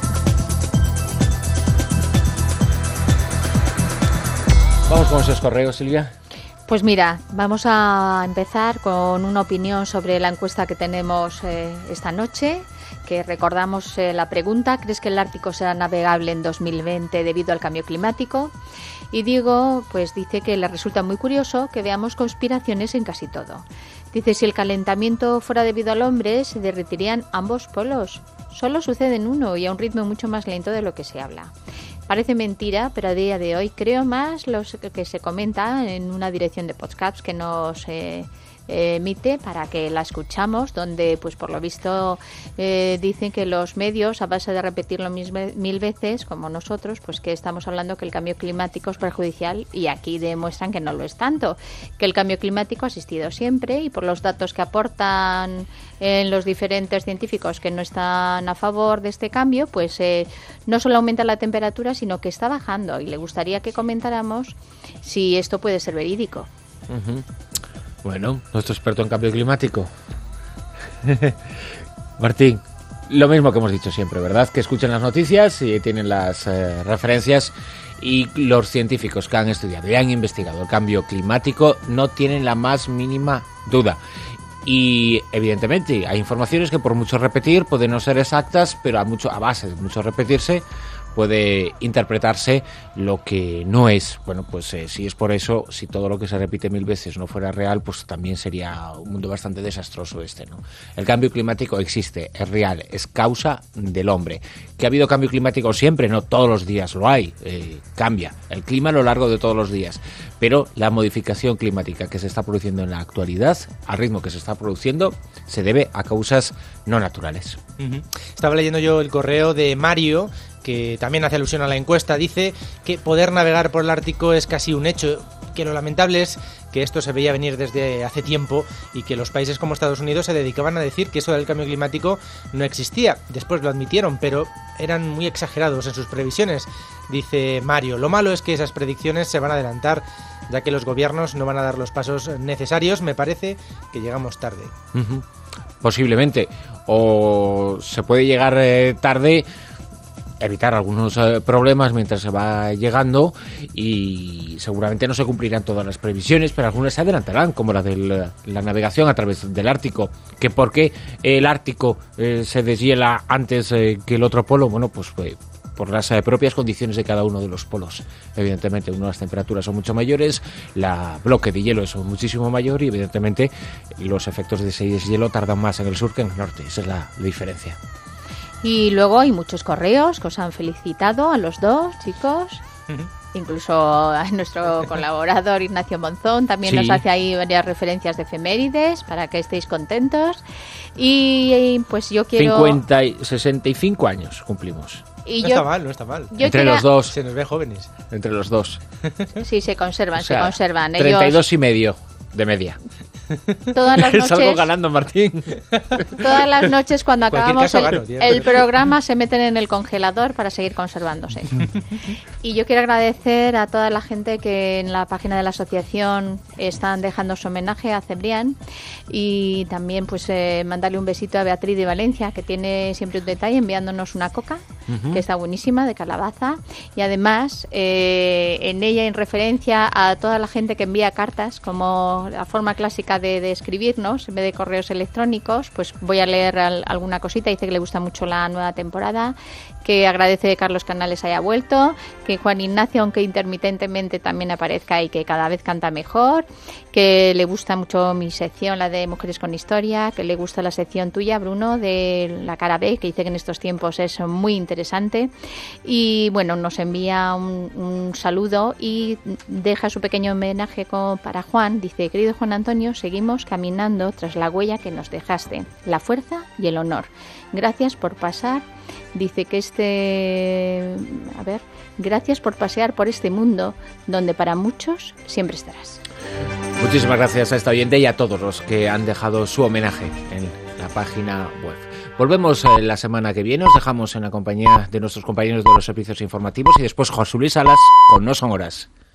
Speaker 2: Vamos con esos correos, Silvia.
Speaker 3: Pues mira, vamos a empezar con una opinión sobre la encuesta que tenemos eh, esta noche. Que recordamos eh, la pregunta, ¿crees que el Ártico será navegable en dos mil veinte debido al cambio climático? Y Diego pues dice que le resulta muy curioso que veamos conspiraciones en casi todo. Dice, si el calentamiento fuera debido al hombre, se derretirían ambos polos. Solo sucede en uno y a un ritmo mucho más lento de lo que se habla. Parece mentira, pero a día de hoy creo más lo que se comenta en una dirección de podcasts que nos eh, emite para que la escuchamos, donde pues por lo visto eh, dicen que los medios, a base de repetirlo mil, mil veces como nosotros, pues que estamos hablando que el cambio climático es perjudicial, y aquí demuestran que no lo es tanto, que el cambio climático ha existido siempre, y por los datos que aportan en los diferentes científicos que no están a favor de este cambio, pues eh, no solo aumenta la temperatura, sino que está bajando, y le gustaría que comentáramos si esto puede ser verídico.
Speaker 2: Uh-huh. Bueno, nuestro experto en cambio climático. Martín, lo mismo que hemos dicho siempre, ¿verdad? Que escuchen las noticias y tienen las eh, referencias, y los científicos que han estudiado y han investigado el cambio climático no tienen la más mínima duda. Y evidentemente hay informaciones que por mucho repetir pueden no ser exactas, pero a, mucho, a base de mucho repetirse puede interpretarse lo que no es. Bueno, pues eh, si es por eso, si todo lo que se repite mil veces no fuera real, pues también sería un mundo bastante desastroso este, ¿no? El cambio climático existe, es real, es causa del hombre. ¿Que ha habido cambio climático siempre? No, todos los días lo hay, eh, cambia el clima a lo largo de todos los días, pero la modificación climática que se está produciendo en la actualidad, al ritmo que se está produciendo, se debe a causas no naturales.
Speaker 4: Uh-huh. Estaba leyendo yo el correo de Mario, que también hace alusión a la encuesta. Dice que poder navegar por el Ártico es casi un hecho, que lo lamentable es que esto se veía venir desde hace tiempo y que los países como Estados Unidos se dedicaban a decir que eso del cambio climático no existía. Después lo admitieron, pero eran muy exagerados en sus previsiones, dice Mario. Lo malo es que esas predicciones se van a adelantar, ya que los gobiernos no van a dar los pasos necesarios. Me parece que llegamos tarde.
Speaker 2: Uh-huh. Posiblemente, o se puede llegar eh, tarde, evitar algunos eh, problemas mientras se va llegando, y seguramente no se cumplirán todas las previsiones, pero algunas se adelantarán, como la de la, la navegación a través del Ártico. ¿Que por qué el Ártico eh, se deshiela antes eh, que el otro polo? Bueno, pues eh, por las eh, propias condiciones de cada uno de los polos. Evidentemente, uno, las temperaturas son mucho mayores, la bloque de hielo es muchísimo mayor, y evidentemente los efectos de ese deshielo tardan más en el sur que en el norte. Esa es la diferencia.
Speaker 3: Y luego hay muchos correos que os han felicitado a los dos, chicos. Uh-huh. Incluso a nuestro colaborador Ignacio Monzón también sí nos hace ahí varias referencias de efemérides para que estéis contentos. Y pues yo quiero...
Speaker 2: cincuenta y sesenta y cinco años cumplimos.
Speaker 4: Y no yo... está mal, no está mal.
Speaker 2: Yo Entre quiera... los dos.
Speaker 4: Se nos ve jóvenes.
Speaker 2: Entre los dos.
Speaker 3: Sí, se conservan, o sea, se conservan.
Speaker 2: treinta y dos
Speaker 3: Ellos...
Speaker 2: y medio de media.
Speaker 3: todas las noches...
Speaker 2: Salgo ganando, Martín.
Speaker 3: Todas las noches cuando acabamos
Speaker 4: caso,
Speaker 3: el,
Speaker 4: gano, tío.
Speaker 3: el programa se meten en el congelador para seguir conservándose. Y yo quiero agradecer a toda la gente que en la página de la asociación están dejando su homenaje a Cebrián, y también pues eh, mandarle un besito a Beatriz de Valencia, que tiene siempre un detalle enviándonos una coca, uh-huh. que está buenísima, de calabaza, y además eh, en ella, en referencia a toda la gente que envía cartas, como la forma clásica de, de escribirnos en vez de correos electrónicos, pues voy a leer al, alguna cosita. Dice que le gusta mucho la nueva temporada, que agradece que Carlos Canales haya vuelto, que Juan Ignacio, aunque intermitentemente, también aparezca y que cada vez canta mejor, que le gusta mucho mi sección, la de Mujeres con Historia, que le gusta la sección tuya, Bruno, de la cara B, que dice que en estos tiempos es muy interesante, y bueno, nos envía un, un saludo y deja su pequeño homenaje con, para Juan. Dice: querido Juan Antonio, seguimos caminando tras la huella que nos dejaste, la fuerza y el honor. Gracias por pasar. Dice que este... A ver... Gracias por pasear por este mundo donde para muchos siempre estarás.
Speaker 2: Muchísimas gracias a esta oyente y a todos los que han dejado su homenaje en la página web. Volvemos eh, la semana que viene. Os dejamos en la compañía de nuestros compañeros de los servicios informativos y después José Luis Salas con No Son Horas.